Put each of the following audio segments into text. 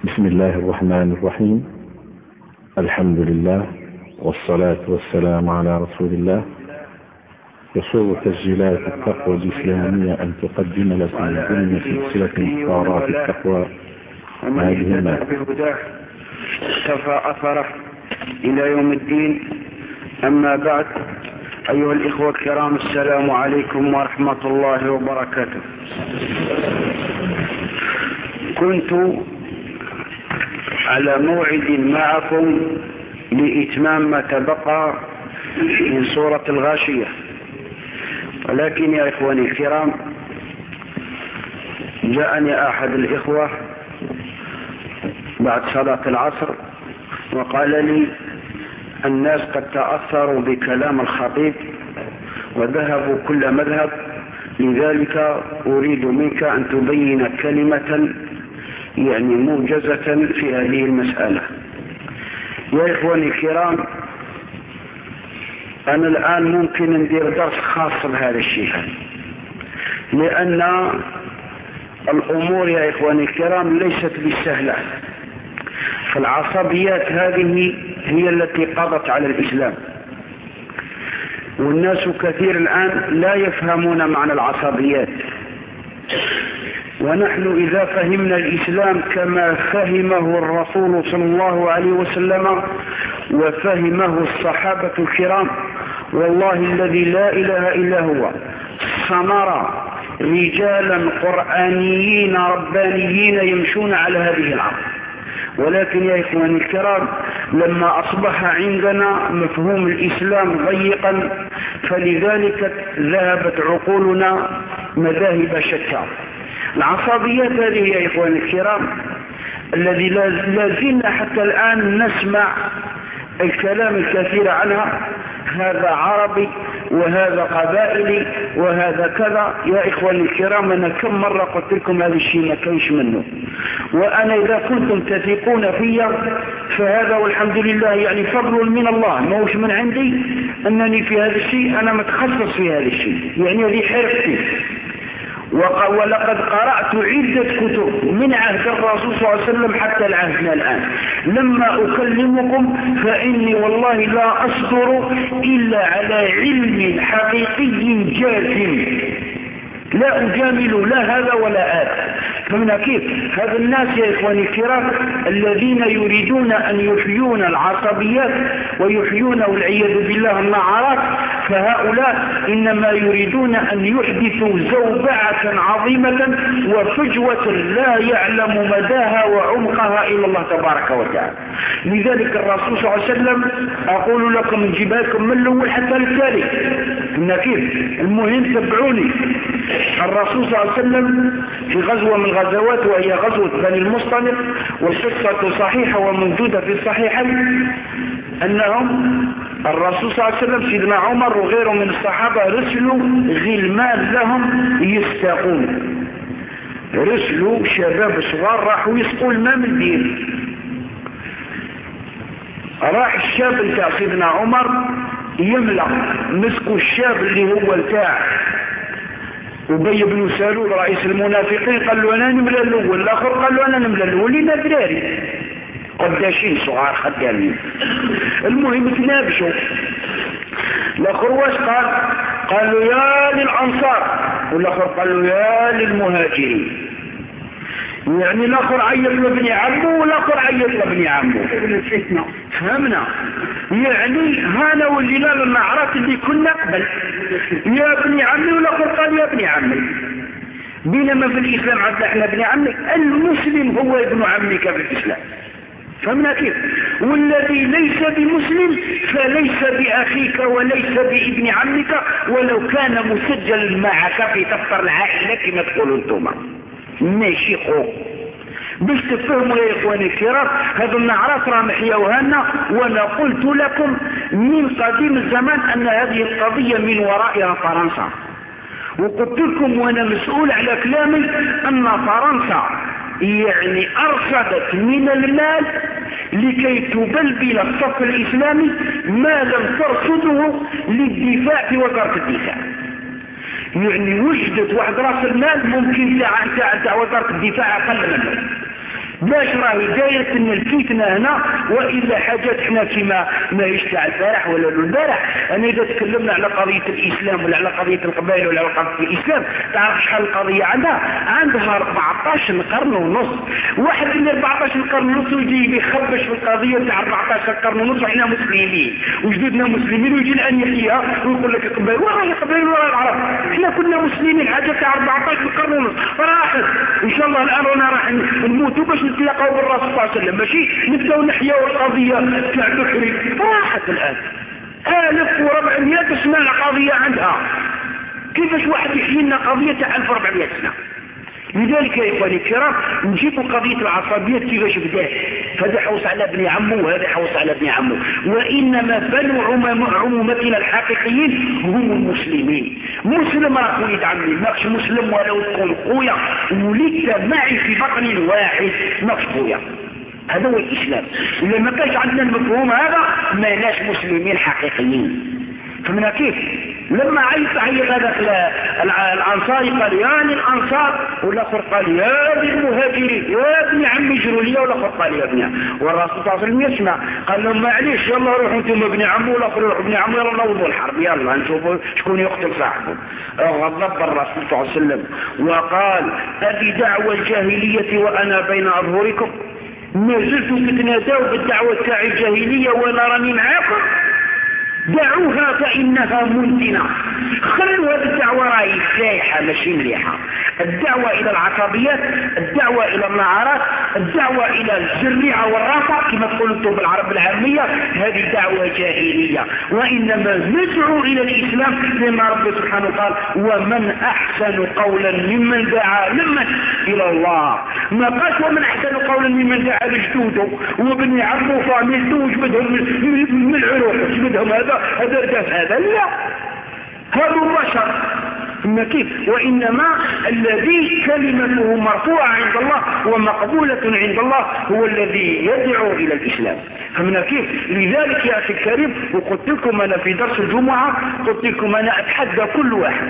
بسم الله الرحمن الرحيم. الحمد لله والصلاة والسلام على رسول الله. يسر تسجيلات التقوى الإسلامية أن تقدم لكم ضمن سلسلة مختارات التقوى هذه المادة اكتفى أثره إلى يوم الدين. أما بعد، أيها الإخوة الكرام، السلام عليكم ورحمة الله وبركاته. كنت على موعد معكم لإتمام ما تبقى من سورة الغاشية، ولكن يا إخواني الكرام، جاءني أحد الإخوة بعد صلاة العصر وقال لي: الناس قد تأثروا بكلام الخطيب وذهبوا كل مذهب، لذلك أريد منك أن تبين كلمة يعني موجزة في هذه المسألة. يا إخواني الكرام، أنا الآن ممكن ندير درس خاص بهذا الشيء، لأن الأمور يا إخواني الكرام ليست بالسهلة. فالعصبيات هذه هي التي قضت على الإسلام، والناس كثير الآن لا يفهمون معنى العصبيات. ونحن إذا فهمنا الإسلام كما فهمه الرسول صلى الله عليه وسلم وفهمه الصحابة الكرام، والله الذي لا إله إلا هو، سنرى رجالا قرآنيين ربانيين يمشون على هذه الأرض. ولكن يا إخواني الكرام، لما أصبح عندنا مفهوم الإسلام ضيقا، فلذلك ذهبت عقولنا مذاهب شتى. العصبيات هذه يا إخواني الكرام الذي لازلنا حتى الآن نسمع الكلام الكثير عنها، هذا عربي وهذا قبائلي وهذا كذا. يا إخواني الكرام، أنا كم مرة قلت لكم هذا الشيء ما كانش منه، وأنا إذا كنتم تثقون فيا فهذا والحمد لله يعني فضل من الله، ما هوش من عندي أنني في هذا الشيء أنا متخصص في هذا الشيء، يعني هذه حرفتي. ولقد قرأت عدة كتب من عهد الرسول صلى الله عليه وسلم حتى العهدنا الآن. لما أكلمكم فإني والله لا أصدر إلا على علم حقيقي جازم، لا أجامل لا هذا ولا هذا. فمن كيف هذا الناس يا إخواني الكرام الذين يريدون أن يحيون العصبيات ويحيون والعياذ بالله النعرات، فهؤلاء إنما يريدون أن يحدثوا زوبعة عظيمة وفجوة لا يعلم مداها وعمقها إلا الله تبارك وتعالى. لذلك الرسول صلى الله عليه وسلم أقول لكم نجيب لكم من الأول حتى الثالث. فمن كيف المهم تبعوني. الرسول صلى الله عليه وسلم في غزوة من الغزوات وهي غزوة بني المصطلق، والقصة صحيحة وموجودة في الصحيحين، أنهم الرسول صلى الله عليه وسلم سيدنا عمر وغيره من الصحابة رسلوا غلمان لهم يستقون، رسلوا شباب صغار راحوا يسقوا الماء من البير. راح الشاب بتاع سيدنا عمر يملأ، مسكوا الشاب اللي هو بتاع أبي بن سلول رئيس المنافقين، قال له أنا نملى الأول، الآخر قال له أنا نملى الأول، لنا دراري قداشين صغار خدامين. المهم تنابشوا. الآخر واش قال له يا للأنصار، والآخر قال له يا للمهاجرين. يعني الآخر عيط لابن عمه والآخر عيط لابن عمه. فهمنا؟ يعني هانا والليلة المعرات اللي كنا قبل يا ابن عمي، والآخر قال يا ابن عمي. بينما في الإسلام عندنا احنا ابن عمك، المسلم هو ابن عمك في الإسلام. فهمنا كيف؟ والذي ليس بمسلم فليس بأخيك وليس بابن عمك ولو كان مسجل معك في دفتر العائلة كما تقولوا انتم. ماشي خوف باش تفهموا يا إخواني الكرام. هذا النعرات راه محيوهنا، وانا قلت لكم من قديم الزمان أن هذه القضية من ورائها فرنسا، وقلت لكم وانا مسؤول على كلامي أن فرنسا يعني أرصدت من المال لكي تبلبل الصف الإسلامي ما لم ترصده للدفاع في وزارة الدفاع. يعني وجدت واحد راس المال ممكن تاع وزارة الدفاع أقل منه، باش راهي دايرة ان الفتنة هنا، وإلا حاجات احنا كما ما يشتع البارح ولا البارح. انا اذا تكلمنا على قضية الاسلام ولا على قضية القبائل ولا على قضية الاسلام، تعرف شحال القضية عندها 14 قرن ونص. واحد اللي 14 قرن ونص يجي يخبش في القضية تاع 14 قرن ونص وحنا مسلمين وجدودنا مسلمين، ويجي الان يحييها ويقول لك القبائل وراهي القبائل وراهي العرب، احنا كنا مسلمين حاجة تاع 14 قرن ونص راحت. ان شاء الله الان وانا راح نموتوا باش نتلاقاو بالرسول صلى الله عليه وسلم، ماشي نبداو نحياو القضية تاع بكري. راحت الان 1400 سنة القضية عندها، كيفاش واحد يحيي لنا قضية تاع 1400 سنة؟ لذلك يا إخواني الكرام نجيبوا قضية العصبية كيفاش بدات. هذا حوص على ابن عمه وهذا حوص على ابن عمه، وإنما بنو عمومتنا الحقيقيين هم المسلمين. مسلم راه وليد عمي، ماكش مسلم ولو تكون خويا ولدت معي في بطن واحد ماكش خويا. هذا هو الإسلام. إذا ما كانش عندنا المفهوم هذا ما ناش مسلمين حقيقيين. فمن كيف لما عيط هذا الأنصاري قال يا الأنصار، والآخر قال يا ابن المهاجرين يا ابن عمي جرولية، والآخر قال يا ابن، والرسول صلى الله عليه وسلم يسمع قال لهم معليش يلا روحوا انتم ابن عمو، والآخر يروح ابن عمو، يلا نوضوا الحرب يلا نشوفوا شكون يقتل صاحبه. غضب الرسول صلى الله عليه وسلم وقال أبي دعوى الجاهلية وأنا بين أظهركم، ما زلتم تتنادوا بالدعوة تاع الجاهلية وانا راني معاكم؟ دعوها فإنها منتنة. خلوا هذه الدعوة راهي سايحة ماشي مليحة. الدعوة إلى العصبيات، الدعوة إلى النعرات، الدعوة إلى الجريعة والرافع كما تقولوا انتم بالعرب العامية، هذه دعوة جاهلية. وإنما ندعو إلى الإسلام لما رب سبحانه قال ومن أحسن قولا ممن دعا إلى الله. ما قالش ومن أحسن قولا ممن دعا لجدوده وبن عمه فعملته وجبدهم من العروق وجبدهم هذا لا، هذا بشر. إن كيف؟ وإنما الذي كلمته مرفوعة عند الله ومقبولة عند الله هو الذي يدعو إلى الإسلام. فمن كيف؟ لذلك يا أخي الكريم، وقلت لكم أنا في درس الجمعة، قلت لكم أنا أتحدى كل واحد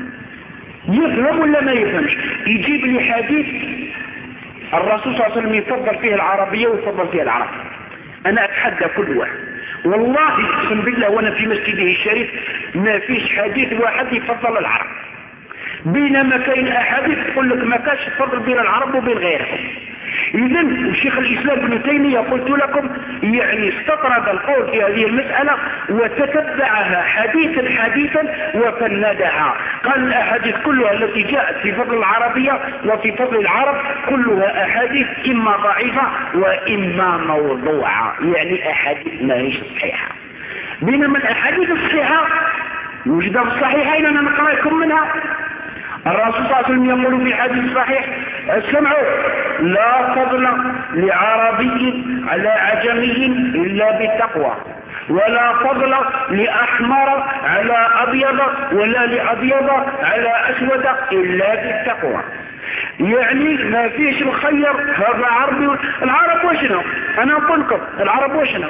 يفهم ولا ما يفهمش يجيب لي حديث الرسول صلى الله عليه وسلم يفضل فيه العربية ويفضل فيه العرب. أنا أتحدى كل واحد والله اقسم بالله وانا في مسجده الشريف ما فيش حديث واحد يفضل العرب، بينما كاين احاديث تقول لك ما كاش تفضل بين العرب وبين غيرهم. اذا الشيخ الاسلام ابن تيميه قلت لكم يعني استطرد القول في هذه المساله وتتبعها حديثا وفندها. قال الاحاديث كلها التي جاءت في فضل العربيه وفي فضل العرب كلها احاديث اما ضعيفه واما موضوعه، يعني احاديث ما هيش صحيحه. بينما الاحاديث الصحيحه وجدها في الصحيحين، انا نقرا لكم منها. الرسول صلى الله عليه وسلم يقول في حديث صحيح اسمعوا لا فضل لعربي على عجمي إلا بالتقوى، ولا فضل لأحمر على أبيض ولا لأبيض على أسود إلا بالتقوى. يعني ما فيش الخير هذا عربي. العرب وشنا أنا أقول لكم العرب وشنا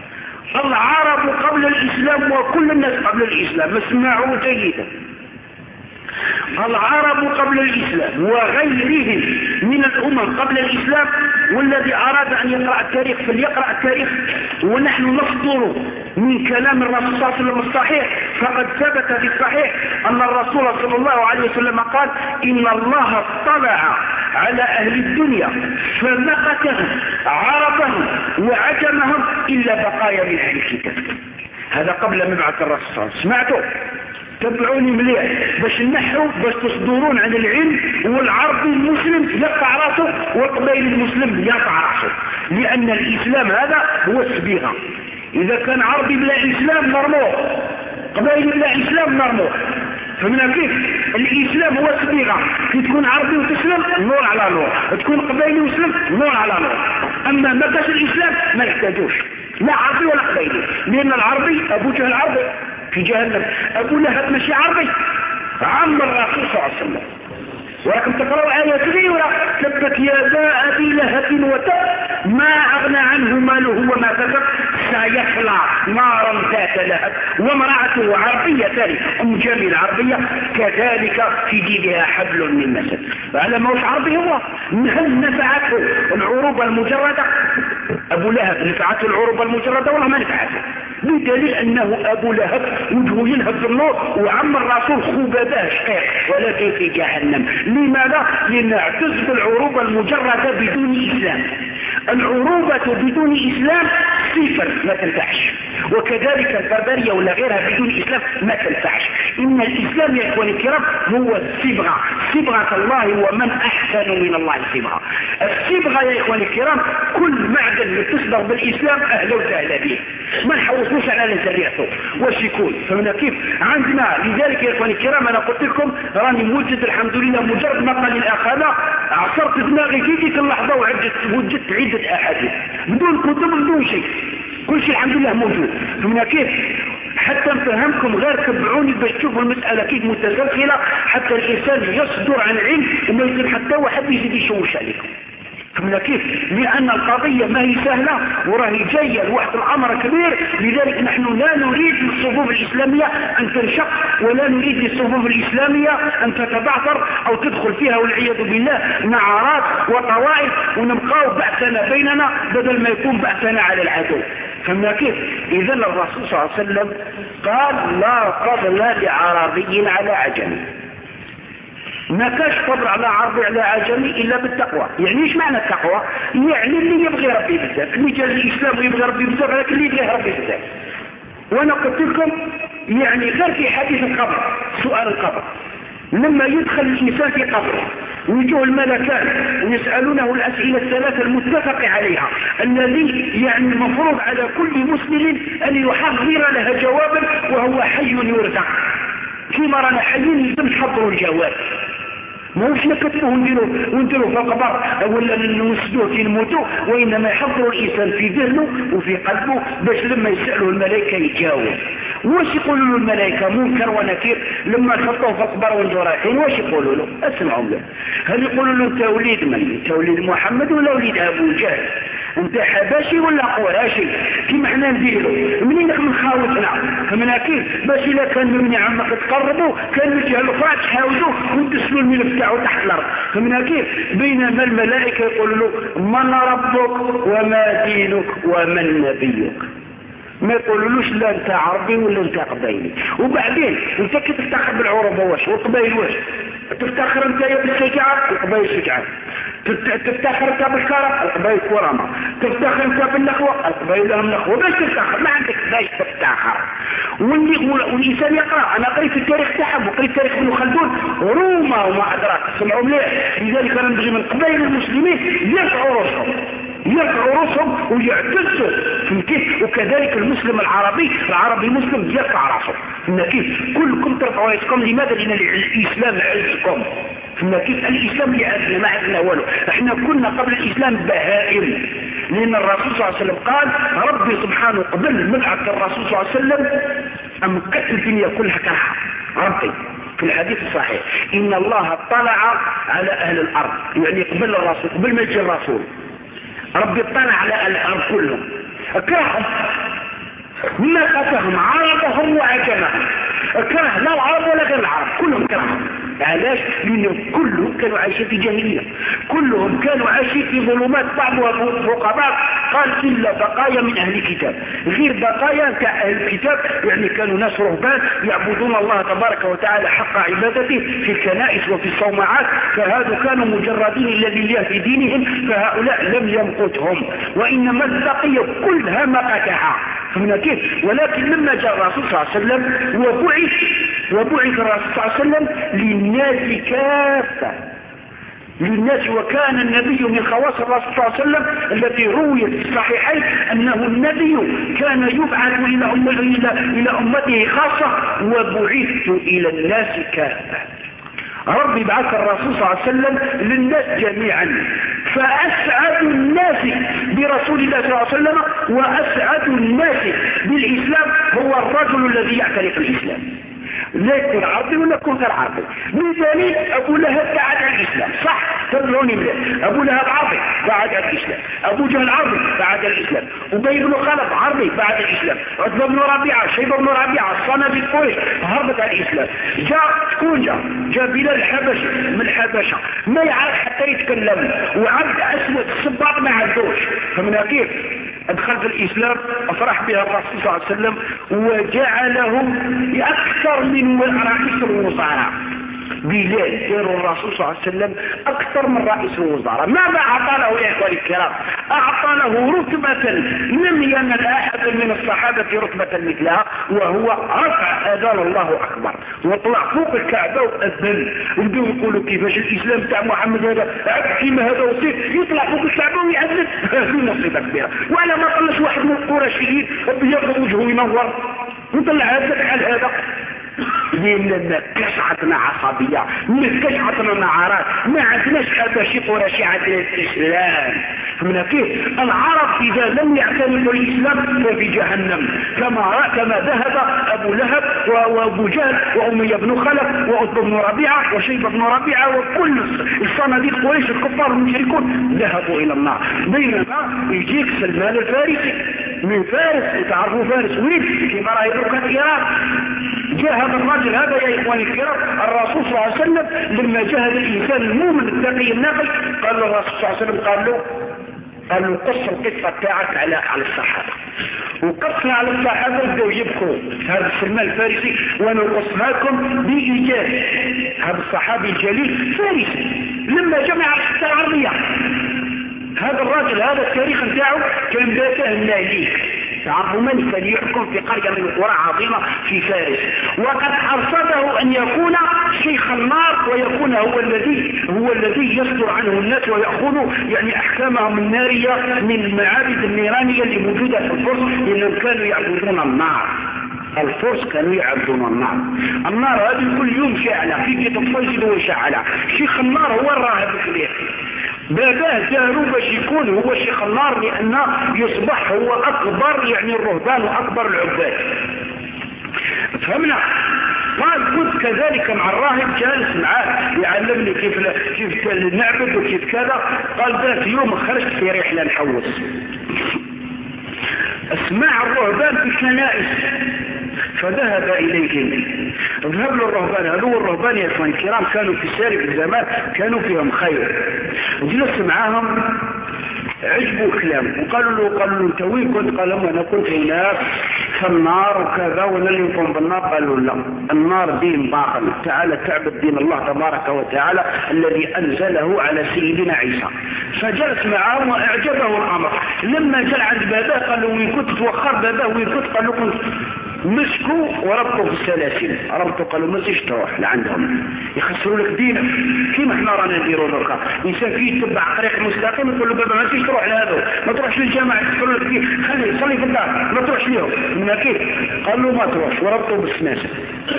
العرب قبل الإسلام وكل الناس قبل الإسلام، اسمعوا جيدا، العرب قبل الإسلام وغيرهم من الأمم قبل الإسلام، والذي أراد أن يقرأ التاريخ فليقرأ التاريخ، ونحن نصدر من كلام الرسول صلى الله عليه وسلم الصحيح. فقد ثبت في الصحيح أن الرسول صلى الله عليه وسلم قال إن الله اطلع على أهل الدنيا فمقتهم عربهم وعجمهم إلا بقايا من أهل الكتاب. هذا قبل مبعث الرسول صلى الله عليه وسلم. سمعتوا؟ تبعوني مليح باش نحوا باش تصدرون عن العلم، والعربي المسلم يقطع راسه والقبائل المسلم يقطع راسه، لأن الإسلام هذا هو الصبيغة. إذا كان عربي بلا إسلام نرموه، قبائل بلا إسلام نرموه. فمن كيف؟ الإسلام هو الصبيغة، كي تكون عربي وتسلم نور على نور، تكون قبائلي وتسلم نور على نور. أما ما كاش الإسلام ما يحتاجوش لا عربي ولا قبائلي، لأن العربي أبو جهل عربي في جهنم، أبو لهب ماشي عربي عم الرسول صلى الله عليه وسلم. ولكن تقرأوا آية كبيرة تبت يدا أبي لهب وتب ما أغنى عنه ماله وما كسب سيصلى نارا ذات لهب وامرأته عربية ثانية أم جميل عربية كذلك في جيبها حبل من مسد. على ما هوش عربي هو. هل نفعته العروبة المجردة؟ أبو لهب نفعته العروبة المجردة والله ما نفعته، بدليل أنه أبو لهب وجهه يلهب بالنور وعم الرسول خوبته شيخ ولكن في جهنم. لماذا؟ لأن اعتز بالعروبة المجردة بدون إسلام. العروبة بدون إسلام صفر ما تنفعش، وكذلك البربرية ولا غيرها بدون إسلام ما تنفعش. إن الإسلام يا إخواني الكرام هو الصبغة، صبغة الله ومن أحسن من الله صبغة. الصبغة يا إخواني الكرام كل معدن اللي تصبغ بالإسلام أهلا وسهلا به، ما نحوصوش على نزريعته واش يكون. فهنا كيف عندنا. لذلك يا إخواني الكرام أنا قلت لكم راني موجد الحمد لله، مجرد ما قال الأخ هذا عصرت دماغي في ديك اللحظة وجدت عدة أحاديث بدون كتب بدون شيء، كل شيء الحمد لله موجود. فهنا كيف حتى نفهمكم غير تبعوني باش تشوفوا المسألة كيف متسلسلة، حتى الإنسان يصدر عن علم وما يصير حتى واحد يزيد يشوش عليكم. فهمنا كيف؟ لأن القضية ما هي سهلة وراهي جاية لواحد الأمر كبير. لذلك نحن لا نريد للصفوف الإسلامية أن تنشق، ولا نريد للصفوف الإسلامية أن تتبعثر أو تدخل فيها والعياذ بالله نعرات وطوائف ونبقاو بأسنا بيننا بدل ما يكون بأسنا على العدو. فهمنا كيف؟ إذا الرسول صلى الله عليه وسلم قال لا فضل لعربي على عجمي، ما كاش فضل على عربي على عجمي إلا بالتقوى. يعني ايش معنى التقوى؟ يعني اللي يبغي ربي بزاف، اللي جاء الإسلام ويبغي ربي بزاف، لكن اللي يبغي ربي بزاف. وأنا قلت لكم يعني غير في حديث القبر، سؤال القبر لما يدخل الإنسان في قبره ويجوا الملكان ويسألونه الأسئلة الثلاثة المتفق عليها الذي يعني المفروض على كل مسلم أن يحضر لها جوابا وهو حي يرزق. فيما رانا حيين لازم نحضروا الجواب، ماهوش نكتبوه ونديروه في القبر ولا نوسدوه كي نموتوا، وإنما يحضروا الإنسان في ذهنه وفي قلبه باش لما يسأله الملائكة يجاوب. واش يقولوا له الملائكة منكر ونكير لما يحطوه في القبر وانتوا رايحين؟ واش يقولوا له؟ اسمعوا له. هل يقولوا له انت وليد من؟ انت وليد محمد ولا وليد ابو جهل؟ انت حبشي ولا قراشي؟ كيما حنا نديروا منينك من خاوتنا. فمن كيف باش الا كان من عمك تقربوا كانوا يجهلوا فات تحاولوا وتسلوا الملف تاعو تحت الارض. فمن كيف بينما الملائكه يقولوا له من ربك وما دينك ومن نبيك، ما يقولولوش لا انت عربي ولا انت قبيلي. وبعدين انت كي تفتخر بالعروبه واش والقبائل واش تفتخر انت بالشجاعه؟ القبائل شجاعه. تفتخر انت بالكرم؟ القبائل كرمه. تفتخر انت بالنخوه؟ القبائل لهم نخوه. باش تفتخر؟ ما عندك باش تفتخر. والانسان يقرا، انا قريت التاريخ تاعهم وقريت تاريخ ابن خلدون روما وما ادراك، سمعوا مليح. لذلك انا نبغي من قبائل المسلمين يرفعوا راسهم ويعتزوا كيف. وكذلك المسلم العربي المسلم يرفع راسه كيف. كلكم ترفعوا راسكم. لماذا؟ لان الاسلام عزكم. كيف الاسلام اللي عزنا ما عزنا والو. احنا كنا قبل الاسلام بهائم، لان الرسول صلى الله عليه وسلم قال ربي سبحانه قبل منعة الرسول صلى الله عليه وسلم امكت الدنيا كلها كرها. ربي في الحديث الصحيح ان الله اطلع على اهل الارض، يعني قبل الرسول قبل ما يجي الرسول ربي اطلع على اهل الارض كلهم اكرههم، ما قتهم عربهم وعجمهم، اكره لا العرب ولا غير العرب كلهم كرههم. علاش؟ لأنهم كلهم كانوا عايشين في جاهلية، كلهم كانوا عايشين في ظلمات بعضها فوق بعض. قال إلا بقايا من أهل الكتاب، غير بقايا كأهل الكتاب يعني كانوا ناس رهبان يعبدون الله تبارك وتعالى حق عبادته في الكنائس وفي الصومعات، فهذا كانوا مجردين لله في دينهم، فهؤلاء لم يمقتهم، وإنما البقية كلها مقتها. فهمنا كيف؟ ولكن لما جاء الرسول صلى الله عليه وسلم وبعث الرسول صلى الله عليه وسلم للناس كافة، للناس. وكان النبي من خواص الرسول صلى الله عليه وسلم التي رويت في الصحيحين أنه النبي كان يبعث إلى أمته خاصة وبعثت إلى الناس كافة. ربي بعث الرسول صلى الله عليه وسلم للناس جميعا، فأسعد الناس برسول الله صلى الله عليه وسلم وأسعد الناس بالإسلام هو الرجل الذي يعترف الإسلام. لا يكون عربي ولا يكون غير عربي. بدليل ابو لهب بعد عن الاسلام، صح تبلوني مليح، ابو لهب عربي بعد عن الاسلام، ابو جهل عربي بعد الاسلام، ابي بن خلف عربي بعد الاسلام، عتبة بن ربيعه، شيبه بن ربيعه، الصناديد قريش هربت على الاسلام. جاء بلال الحبشي من الحبشه ما يعرف حتى يتكلم، وعبد اسود الصباط ما عندوش. فمن كيف ادخل في الاسلام افرح بها الرسول صلى الله عليه وسلم وجعله اكثر من رئيس الوزراء. بلال داروا الرسول صلى الله عليه وسلم اكثر من رئيس الوزراء. ماذا اعطى له يا اخواني الكرام؟ اعطى له رتبة لم ينل احد من الصحابة رتبة مثلها، وهو رفع اذان الله اكبر وطلع فوق الكعبة واذن. وبدوا يقولوا كيفاش الاسلام تاع محمد هذا كيما هذا وصيف يطلع فوق الكعبة ويأذن؟ هذه مصيبة كبيرة. ولا ما طلش واحد من القرشيين بيضرب وجهه ينور وطلع هذا على هذا. لأننا كشعتنا عصبية، كشعتنا نعارات، ما عندناش حبشي قرشي، عندنا الإسلام. من كيف العرب إذا لم يعتنقوا الإسلام ففي جهنم، كما ذهب أبو لهب وأبو جهل وأمية بن خلف وعتبة بن ربيعة وشيبة بن ربيعة وكل الصناديق قريش الكفار المشركون ذهبوا إلى النار. بينما يجيك سلمان الفارسي من فارس، وتعرفوا فارس وين كما رأي كان إيران. جاء هذا الرجل هذا يا إخواني الكرام الرسول صلى الله عليه وسلم لما جاء هذا الإنسان المؤمن التقي النقي قال له الرسول صلى الله عليه وسلم قال له قص القصة بتاعك على الصحابة. وقصنا على الصحابة بدأوا يبكوا هذا سلمان الفارسي، وانا قصها لكم بإيجاز. هذا الصحابي الجليل فارسي لما جمع الحتى العربية. هذا الراجل هذا التاريخ بتاعه كان باته الماليك، تعرفوا من كان يحكم في قرية من القرى عظيمة في فارس، وقد أرصده أن يكون شيخ النار ويكون هو الذي يصدر عنه الناس ويأخذ يعني أحكامهم النارية من المعابد النيرانية اللي موجودة في الفرس، لأنهم كانوا يعبدون النار. الفرس كانوا يعبدون النار هذه كل يوم شاعلة في كتب فيصل وشاعلة. شيخ النار هو الراهب الكبير، باباه داروا باش يكون هو شيخ النار، لأنه يصبح هو أكبر يعني الرهبان وأكبر العباد. فهمنا؟ قال كنت كذلك مع الراهب جالس معاه يعلمني كيف نعبد وكيف كذا. قال ذات يوم خرجت في رحلة نحوس، اسمع الرهبان في الكنائس فذهب إليهم. ذهب للرهبان هذو الرهبان يا اخوان الكرام كانوا في سالف الزمان كانوا فيهم خير، وجلس معاهم عجبوا كلام وقالوا له انت وين كنت؟ قال لهم انا كنت هناك في النار وكذا وانا اللي يكون بالنار. قالوا لا، النار دين باطل، تعالى تعبد دين الله تبارك وتعالى الذي انزله على سيدنا عيسى. فجلس معهم واعجبه الامر. لما جاء عند باباه قال له وين كنت؟ توخر باباه وين كنت؟ قال له كنت مسكوا وربطوا في السلاسل، ربطوا قالوا ما تجيش تروح لعندهم يخسروا لك دينك كيما احنا رانا نديروا لك. انسان فيه يتبع طريق مستقيم يقول له بابا ما تجيش تروح لهذا، ما تروحش للجامعه يخسروا لك دين، خليه صلي في الدار ما تروحش لهم. من كيف؟ قال له ما تروحش وربطوا بالسناسل.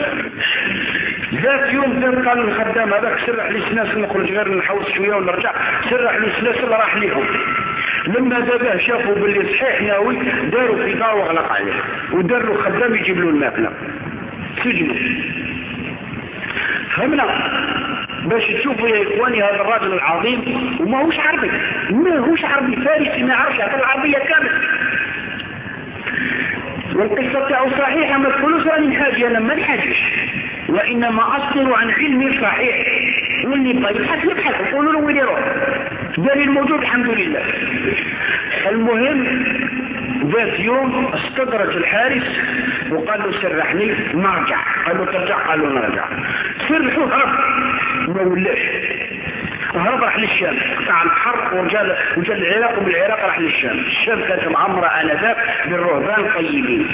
ذات يوم قال الخدام هذاك سرح لي السناسل نخرج غير نحوس شويه ونرجع، سرح لي السناسل راح ليهم. لما ذبه شافوا باللي صحيح ناوي داروا في دار وغلق عليه ودار له خدام يجيب له الماكله سجنوا. فهمنا؟ باش تشوفوا يا اخواني هذا الراجل العظيم وما هوش عربي، فارسي ما يعرفش هذا العربيه كامل. والقصه تاعو صحيحه ما تقولوش راني نحاجي، انا ما نحاجيش وانما اصدر عن علمي صحيح. واللي طيب يبحث قولوا له وين يروح، دليل موجود الحمد لله. المهم ذات يوم استدرج الحارس وقال له سرحني نرجع. قال له ترجع؟ قال له نرجع. سرحوا هرب ما ولاش، هرب راح للشام قطع الحرب ورجال العراق، وبالعراق راح للشام. الشام كانت معمرة آنذاك بالرهبان الطيبين.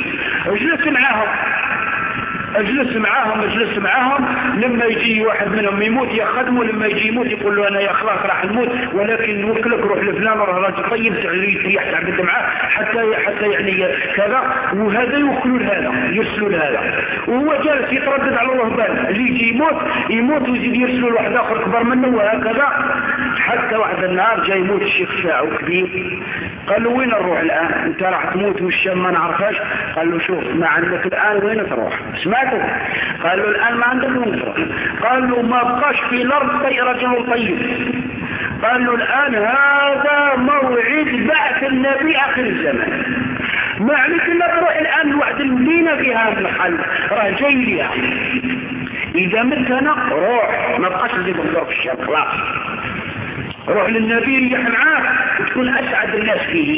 اجلس معاهم لما يجي واحد منهم يموت يخدمه، لما يجي يموت يقول له انا يا خلاص راح نموت ولكن نوكلك روح لفلان راه راجل طيب تريح تعبد معاه حتى يعني كذا. وهذا يوكلوا لهذا يرسلوا لهذا، وهو جالس يتردد على الرهبان اللي يجي يموت ويزيد يرسلوا لواحد اخر كبر منه وهكذا. حتى واحد النهار جاي يموت الشيخ شاعو كبير، قال له وين نروح الآن؟ انت راح تموت والشام ما نعرفهاش. قال له شوف ما عندك الآن وين تروح؟ سمعته؟ قال له الآن ما عندك وين تروح؟ قال له ما بقاش في الأرض رجل طيب. قال له الآن هذا موعد بعث النبي آخر الزمان، ما عليك إلا تروح الآن لواحد المدينة فيها الحل راه جاي ليها، إذا مت أنا روح ما بقاش تزيد تدور في الشام خلاص، روح للنبي ريح معاه وتكون أسعد الناس فيه.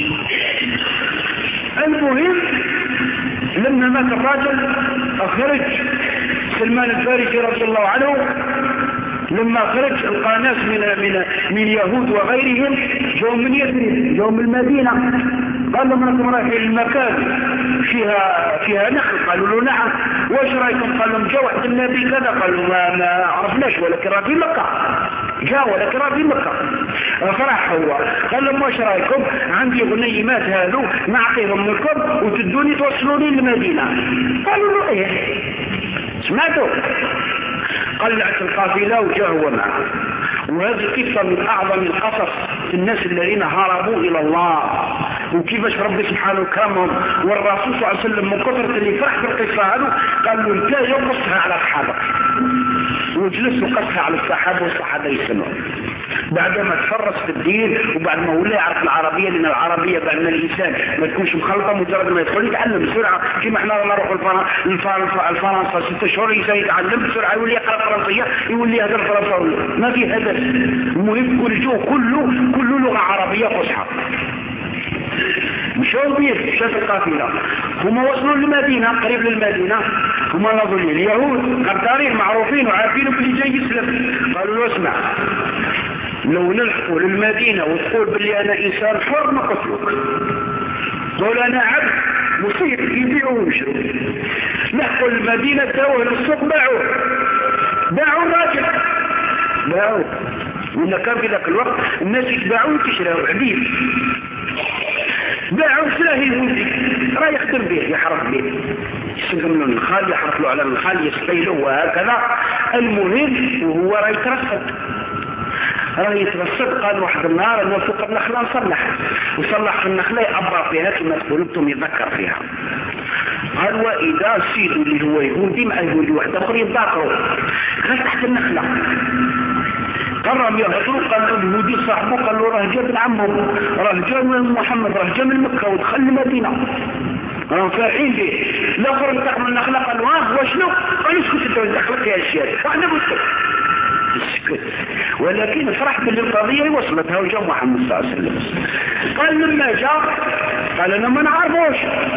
المهم لما مات الرجل أخرج سلمان الفارسي رضي الله عنه، لما خرج القى ناس من يهود وغيرهم جو من يثرب جو من المدينة، قال لهم انكم رايحين المكان فيها نخل؟ قالوا له نعم. واش رايكم؟ قال لهم جاء واحد النبي كذا. قالوا ما عرفناش ولكن راه في مكة، جاء ولكن راه في مكة. فرح هو قال لهم واش رايكم؟ عندي غنيمات هذو نعطيهم لكم وتدوني توصلوني للمدينة. قالوا له ايه. سمعتوا؟ قلعت القافلة وجاء هو معه. وهذه قصة من أعظم القصص الناس الذين هربوا إلى الله وكيفاش ربي سبحانه كرمهم. والرسول صلى الله عليه وسلم من كثرة اللي فرح بالقصة هذه قال له انت يقصها على أصحابك، وجلس وقصها على الصحابة والصحابة يسمعون. بعدما تفرس في الدين وبعد ما ولا يعرف العربية، لأن العربية بعد ما الإنسان ما تكونش مخلطة مجرد ما يدخل يتعلم بسرعة، كما احنا نروح الفرنسا 6 شهور الإنسان يتعلم بسرعة يولي يقرأ فرنسية يولي هذا الفرنساوي ما في هدف. المهم كل جو كله لغة عربية فصحى. مشوا بيه شاف القافلة، هما وصلوا للمدينة قريب للمدينة، هما نظروا اليهود غدارين معروفين وعارفين باللي جاي يسلم. قالوا له اسمع لو نلحقوا للمدينة وتقول باللي أنا إنسان حر نقتلك، قول أنا عبد مصير يبيعوا ويشروا. نحقوا المدينة داوه للسوق باعوا الراجل باعوا، وإن كان في ذاك الوقت الناس يتباعوا وتشراوا عبيد. باعوا سلاهي الولدي راه يخدم به يحرق به، يسلم له النخال يحرق له على النخال يسقيله وهكذا. المهم وهو راه يترصد. قال واحد النهار انه فوق النخله وصلح النخله يعبر فيها كما قلتم يذكر فيها. قال واذا السيد اللي هو يهودي مع يهودي واحد اخر يتذاكروا قال تحت النخله، قرم يهضروا. قال له اليهودي صاحبه قال له راه جا من عمهم، راه جا من محمد، راه جا من مكه ودخل المدينه، راه فاحين به. الاخر انتقم من النخله قال وشنو؟ قال اسكت انت دخلك يا الشيخ واحنا مسكت. ولكن فرح باللي القضيه وصلتها وجا محمد صلى الله عليه وسلم. قال لما جاء قال انا ما نعرفوش،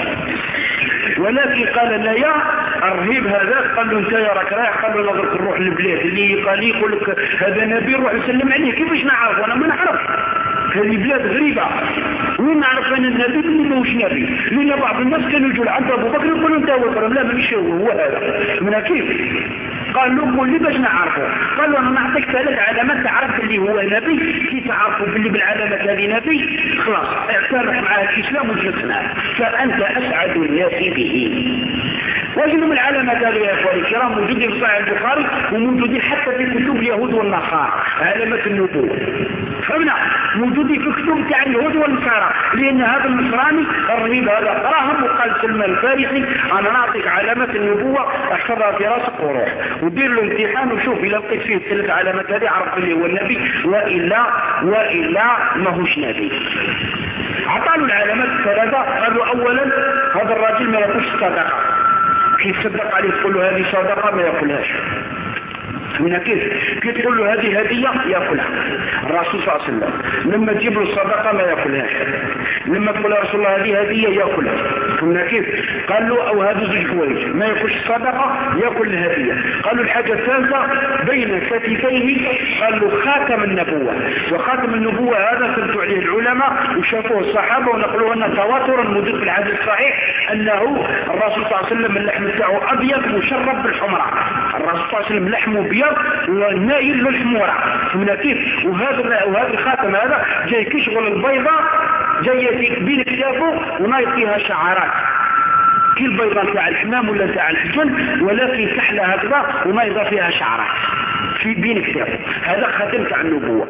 ولكن قال لا يا الرهيب هذا. قال له انت يا راك رايح؟ قال له نظرك نروح للبلاد اللي قال لي يقول لك هذا نبي روح نسلم عليه. كيفاش نعرف وانا ما نعرف؟ هذه بلاد غريبه وين نعرف انا النبي اللي ماهوش نبي؟ لان بعض الناس كانوا يجوا عند ابو بكر يقولوا انت هو، لا ماشي هو هذا من كيف. قال له قول لي باش نعرفه. قال له انا نعطيك 3 علامات تعرف اللي هو نبي. كي تعرفوا باللي بالعلامات هذه نبي خلاص اعترف معاه الاسلام وجلس معاه فانت اسعد الناس به. وجدوا من العلامات هذه يا اخواني الكرام موجودين في صحيح البخاري وموجودين حتى في كتب اليهود والنصارى. علامات النبوه فهمنا موجودين في كتب تاع اليهود والنصارى، لان هذا النصراني الرهيب هذا قراهم وقال سلمان الفارسي انا نعطيك علامات النبوه احفظها في راسك وروح ودير له امتحان وشوف اذا لقيت فيه ال3 علامات هذه عرف اللي هو النبي والا ماهوش نبي. عطاله العلامات 3. قالوا اولا هذا الراجل ما ياكلش صدقه، كي تصدق عليه تقول له هذه صدقه ما ياكلهاش. من كيف تقول له هذه هديه ياكلها. الرسول صلى الله عليه وسلم لما تجيب له الصدقه ما ياكلهاش، لما تقول يا رسول الله هذه هديه ياكلها. فهمنا كيف؟ قال له او هذا 2 حوايج ما ياكلش الصدقه ياكل الهديه. قال له الحاجه الثالثه بين كتفيه قال له خاتم النبوه. وخاتم النبوه هذا سمعوا عليه العلماء وشافوه الصحابه ونقلوا لنا تواترا موجود في الحديث الصحيح انه الرسول صلى الله عليه وسلم اللحم تاعه ابيض مشرب بالحمراء. الرسول صلى الله عليه وسلم لحمه ابيض والنايل للحمراء. فهمنا كيف؟ وهذا الخاتم هذا جاي كيشغل البيضاء جايه بين كتافه ونايض فيها شعرات كي البيضاء تاع الحمام ولا تاع الحجن، ولكن كحله هكذا ونايضه فيها شعرات. في بين كتابه، هذا ختم تاع النبوة.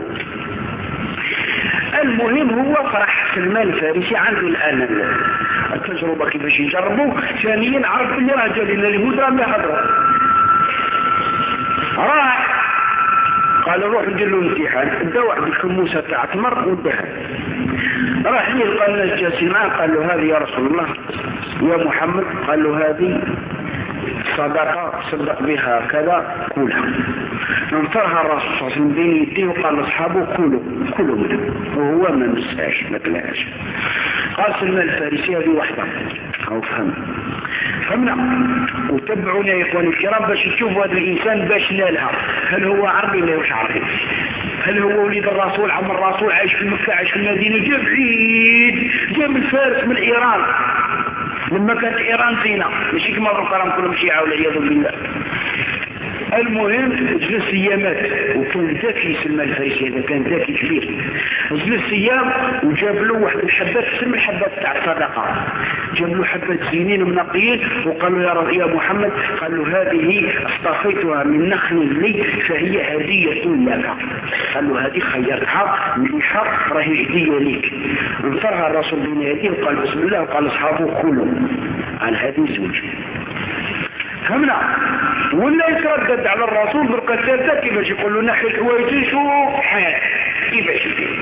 المهم هو فرح سلمان الفارسي عنده الآن التجربة كيفاش يجربوا. ثانيا عرف اللي راه جا لنا اليهود راهم يهضروا، راح قال روح ندير له امتحان. دا واحد الكموسه تاع تمر وداها، راح ليه قال الناس جالسين معاه، قال له هذه يا رسول الله يا محمد، قال له هذه صدقه صدق بها كذا كلها. انطرها الرسول صلى الله عليه وسلم بين يديه وقال لاصحابه كلوا منها، وهو ما مساش ما كلاش. قال سلمان الفارسي هذه واحده او فهمنا. وتبعونا يا اخواني الكرام باش تشوفوا هذا الانسان باش نالها، هل هو عربي ولا مش عربي؟ هل هو وليد الرسول عم الرسول عايش في مكة عايش في المدينة؟ جاء بعيد، جاء من فارس من ايران لما كانت ايران زينة، ماشي كما الكرام كلهم شيعة والعياذ بالله. المهم جلس ايامات وكان ذكي سلمان الفارسي، هذا كان ذكي كبير. جلس ايام وجاب له واحد الحبات تسمى الحبات تاع الصدقه، جاب له حبات زينين ومنقيين وقال له يا محمد، قال له هذه اصطفيتها من نخل لي فهي هديه لك. قال له هذه خيرتها مليحه راهي هديه لك. انصرها الرسول بين يديه وقال بسم الله وقال اصحابه كلوا عن هذه الزوج. فهمنا؟ ولا يتردد على الرسول بالقتال كيفاش يقول له نحي الحوايج شو حال كيفاش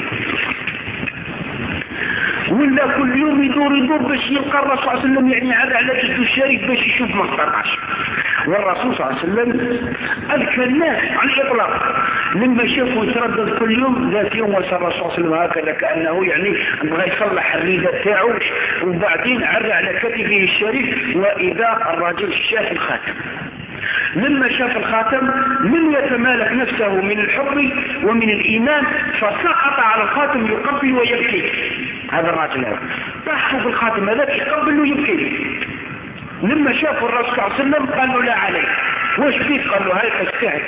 ولا كل يوم يدور باش يلقى الرسول صلى الله عليه وسلم، يعني هذا على جد الشريف باش يشوف ما اخترعش. والرسول صلى الله عليه وسلم أذكى الناس على الإطلاق، لما شافوا يتردد كل يوم ذات يوم وصل الرسول صلى الله عليه وسلم هكذا كأنه يعني بغى يصلح الرداء تاعو، وبعدين عرى على كتفه الشريف وإذا الرجل شاف الخاتم. لما شاف الخاتم لم يتمالك نفسه من الحب ومن الإيمان فسقط على الخاتم يقبل ويبكي. هذا الرجل هذا طاح في الخاتم هذا يقبل ويبكي. لما شافوا الرسول صلى الله عليه وسلم قال له لا عليك، واش فيك؟ قال له هاي تستهد،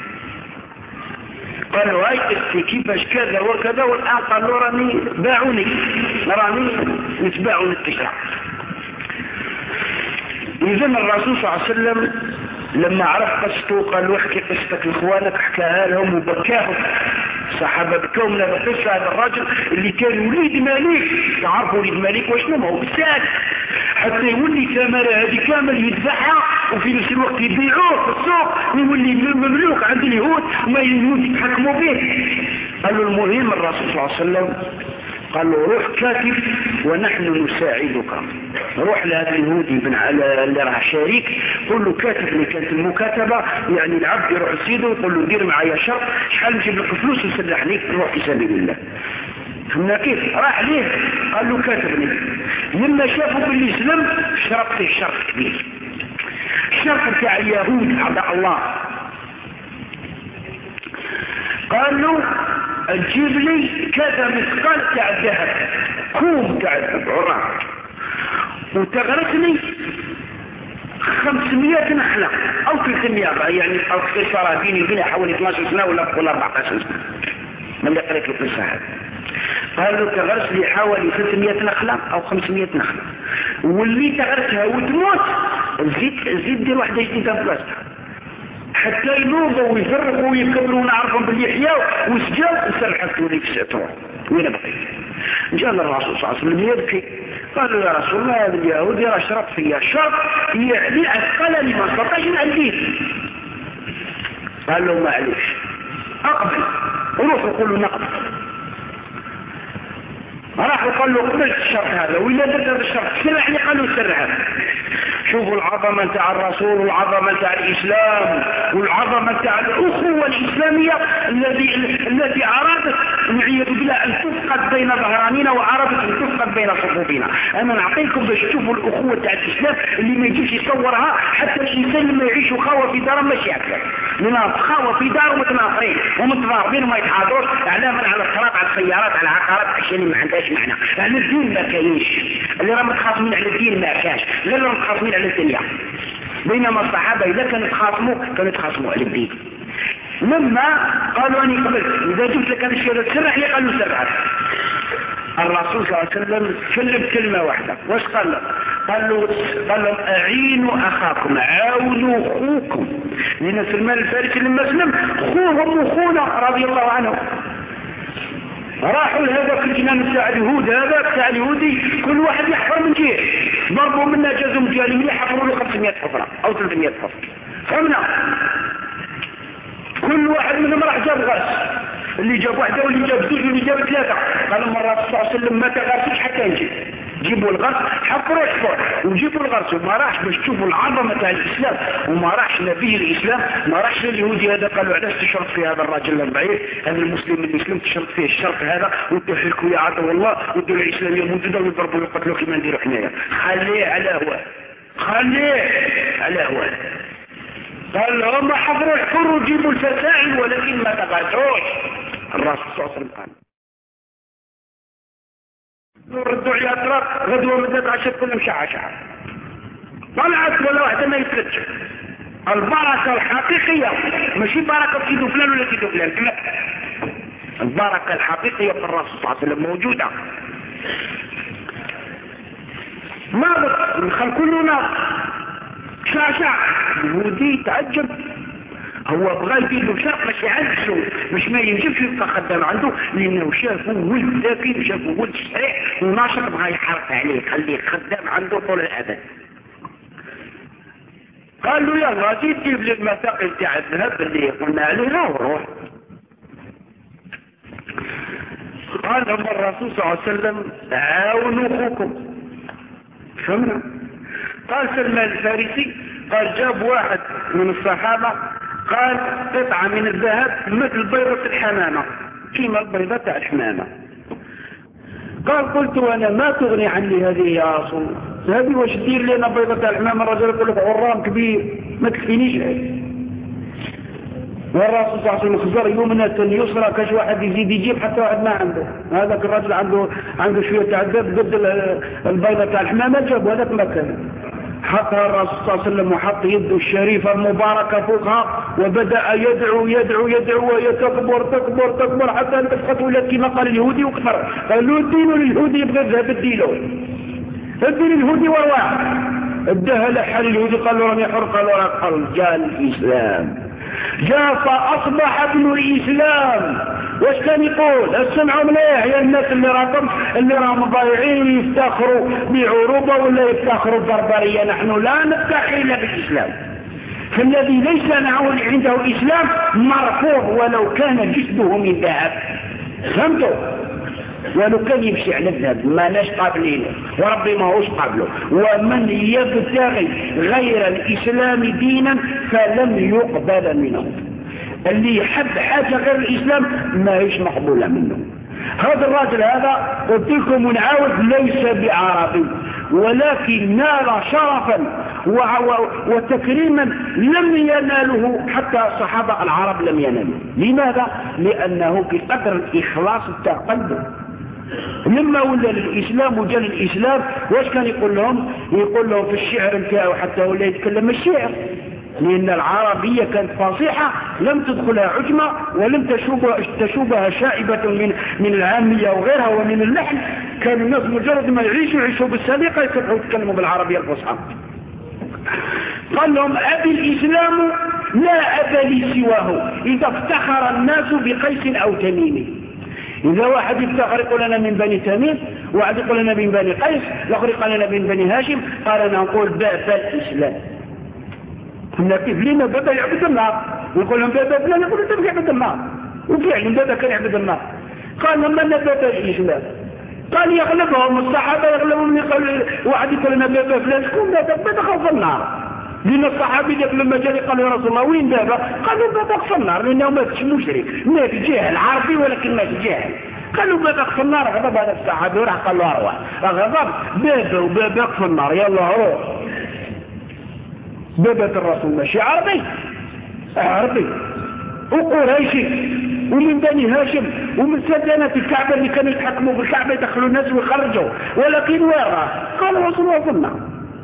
قال له هاي كيفاش كذا وكذا، والآن قال له راني باعوني نتباعوا التشرع. إذا الرسول صلى الله عليه وسلم لما عرف قصته قال له احكي قصتك لاخوانك، حكاها لهم وبكاهم. الصحابه بكوا من هذا القصه. هذا الرجل اللي كان وليد ملك، تعرفوا وليد ملك وشنو ما هو بالساد، حتى يولي ثمره هذه كامل يدفعها وفي نفس الوقت يبيعوه في السوق ويولي مملوك عند اليهود وما اليهود يتحكموا به. قال له المهم الرسول صلى الله عليه وسلم قال له روح كاتب ونحن نساعدك، روح لهذا اليهودي بن اللي راه شريك قل له كاتب اللي كانت المكاتبة، يعني العبد يروح لسيده ويقول له دير معايا شرط شحال نجيب لك فلوس ونسلح ليك تروح في سبيل الله. فهمنا كيف؟ راح ليه قال له كاتبني. لما شافوا باللي سلم شرط فيه شرط كبير، الشرط تاع اليهود اعداء الله. قال له تجيب لي كذا مثقال تاع الذهب، كوم تاع العراق، وتغرسني 500 نخلة او 300 يعني او اختصارها بيني حوالي 12 سنة ولا 14 سنة من اللي قريت له في الساعة. قال له تغرس لي حوالي 300 نخلة او 500 نخلة، واللي تغرسها وتموت زيد دير واحدة جديدة بلاصتها حتى ينوضوا ويفرقوا ويكبروا ونعرفهم باللي حياوا وسجاو وسرحت وليك سأتوا وين بقيت. جاء الرسول صلى الله عليه وسلم يبكي، قال له يا رسول الله هذا اليهودي راه شرط فيا شرط يعني أثقلني ما استطاعش نأديه. قال له معليش أقبل وروح وقول له نقبل. راح وقال له قبلت الشرط هذا وإلا درت هذا الشرط سرحني. قال له سرحه. شوفوا العظمة تاع الرسول والعظمة تاع الإسلام والعظمة تاع الأخوة الإسلامية التي أرادت والعياذ بالله أن تفقد بين ظهرانينا وأرادت أن تفقد بين صفوفنا. أنا نعطيكم باش تشوفوا الأخوة تاع الإسلام اللي ما يجيش يصورها حتى الإنسان لما يعيش خاوة في دار ماشي هكذا، لما خاوة في دار ومتناصرين ومتضاربين وما يتحاضروش إعلاما على الصراط على السيارات على العقارات أشياء اللي ما عندهاش معنى. يعني الدين ما كاينش، اللي راه متخاصمين على الدين ما كاش، غير راه متخاصمين على الدنيا. بينما الصحابة إذا كانوا يتخاصموا على الدين. لما قالوا أني قبلت إذا جبت لك هذا الشيء تسرح لي، قالوا سرحت. الرسول صلى الله عليه وسلم كلم كلمة واحدة. واش قال له؟ قال لهم اعينوا اخاكم، عاونوا اخوكم، لان سلمان الفارسي لما اسلم اخوهم وخونا رضي الله عنه راحوا لهذا الجنان بتاع اليهود، هذا بتاع اليهودي كل واحد يحفر من جهه، ضربوا منا جازوا مجانين يحفروا له 500 حفره او 300 حفره، فهمنا؟ كل واحد منهم راح جاب غرس، اللي جاب واحده واللي جاب زوج واللي جاب ثلاثه. قال لهم الرسول صلى الله عليه وسلم ما تغرسوش حتى نجي، جيبوا الغرس حفروا الحفر وجيبوا الغرس. وما راحش باش تشوفوا العظمه تاع الاسلام، وما راحش نبي الاسلام، ما راحش لليهودي هذا قالوا علاش تشرط في هذا الراجل الضعيف، هذا المسلم المسلم تشرط فيه الشرط هذا وتحركوا يا عدو الله والدوله الاسلاميه موجوده ويضربوا ويقتلوا كما نديروا حنايا. خليه على هواه، خليه على هواه. قال لهم حفروا الحفر وجيبوا الفسائل ولكن ما تغادروش. الرسول صلى الله عليه وسلم قال ردوا على الاطراف غدوه مدت عشان كلهم شعشع طلعت ولا واحده ما يتلتش. البركه الحقيقيه ماشي بركه في يد فلان ولا في يد فلان، لا، البركه الحقيقيه في الرسول صلى الله عليه وسلم موجوده. مرض من كلنا شعشع يهودي تعجب، هو بغى يدير شاف ماشي عنده، مش ما ينجمش يبقى خدام عنده، لانه شافه ولد ذكي وشافه ولد صحيح وناشط، بغى يحرق عليه خليه خدام عنده طول الابد. قال له يلا جيب لي المساقي تاع الذهب اللي قلنا عليها وروح. قال لهم الرسول صلى الله عليه وسلم عاونوا اخوكم، فهمنا؟ قال سلمان الفارسي قال جاب واحد من الصحابه قال قطعة من الذهب مثل بيضة الحمامة، كيما بيضة الحمامة. قال قلت وانا ما تغني عني هذه يا رسول الله، هذه واش دير لنا بيضة الحمامة؟ الرجل يقول لك عرام كبير ما تكفينيش هذه. والرسول صلى الله عليه وسلم خزر يمنة يسرى كاش واحد يزيد يجيب حتى واحد ما عنده، هذاك الرجل عنده شوية تعذب ضد البيضة تاع الحمامة جاب هذاك ما كان. حطها الرسول صلى الله عليه وسلم وحط يده الشريفة المباركة فوقها وبدأ يدعو يدعو يدعو ويتكبر تكبر تكبر حتى انتفخت ولد كما قال اليهودي وكفر. قال له الدين اليهودي يبغى الذهب اديله، الدين اليهودي وواحد اداها لحال اليهودي قال له راني حر، قال له قال جاء الاسلام، جاء فاصبح ابن الاسلام. واش كان يقول؟ اسمعوا مليح يا الناس اللي راهم ضايعين يفتخروا بعروبه ولا يفتخروا ببربريه، نحن لا نفتخر الا بالاسلام، فالذي ليس عنده اسلام مرفوض ولو كان جسده من ذهب، فهمتوا؟ ولو كان يمشي على الذهب ما ناش قابلينه وربي ما هوش قابله. ومن يبتغي غير الاسلام دينا فلن يقبل منه، اللي يحب حاجة غير الإسلام ما هيش مقبولة منه. هذا الراجل هذا قلت لكم ونعاود ليس بعربي، ولكن نال شرفا وتكريما لم يناله حتى الصحابة العرب لم ينالوا. لماذا؟ لأنه بقدر الإخلاص بتاع قلبه. لما ولا الإسلام وجاء الإسلام واش كان يقول لهم؟ يقول لهم في الشعر نتاعو حتى ولا يتكلم الشعر، لأن العربية كانت فصيحة لم تدخلها عجمة ولم تشوبها شائبة من العامية وغيرها ومن اللحن. كانوا الناس مجرد ما يعيشوا بالسليقة يستطيعوا يتكلموا بالعربية الفصحى. قال لهم أبي الإسلام لا أبا لي سواه إذا افتخر الناس بقيس أو تميم. إذا واحد يفتخر يقول أنا من بني تميم، واحد يقول أنا من بني قيس، الآخر يقول أنا من بني هاشم، قال أنا أقول بابا الإسلام. كنا كيف لنا بابا يعبد النار، يقول لهم بابا فلان يقول لهم يعبد النار، وفعلا بابا كان يعبد النار. قال لهم من بابا الإسلام؟ قال يغلبهم الصحابة، يغلبهم يقول واحد يقول لنا بابا فلان شكون بابا دخل في النار. لأن الصحابي لما جاء قال يا رسول الله وين بابا؟ قالوا بابا في النار لأنه ما فيش مشرك، ما في جاهل عربي ولكن ما في جاهل. قالوا بابا في النار. غضب هذا الصحابي وراح قال له اروح، غضب بابا وبابا في النار، يلا روح. بابا الرسول ماشي عربي، عربي وقريشي ومن بني هاشم ومن سدنة الكعبة اللي كانوا يتحكموا بالكعبة يدخلوا الناس ويخرجوا، ولكن وين راه؟ قال الرسول الله في النار.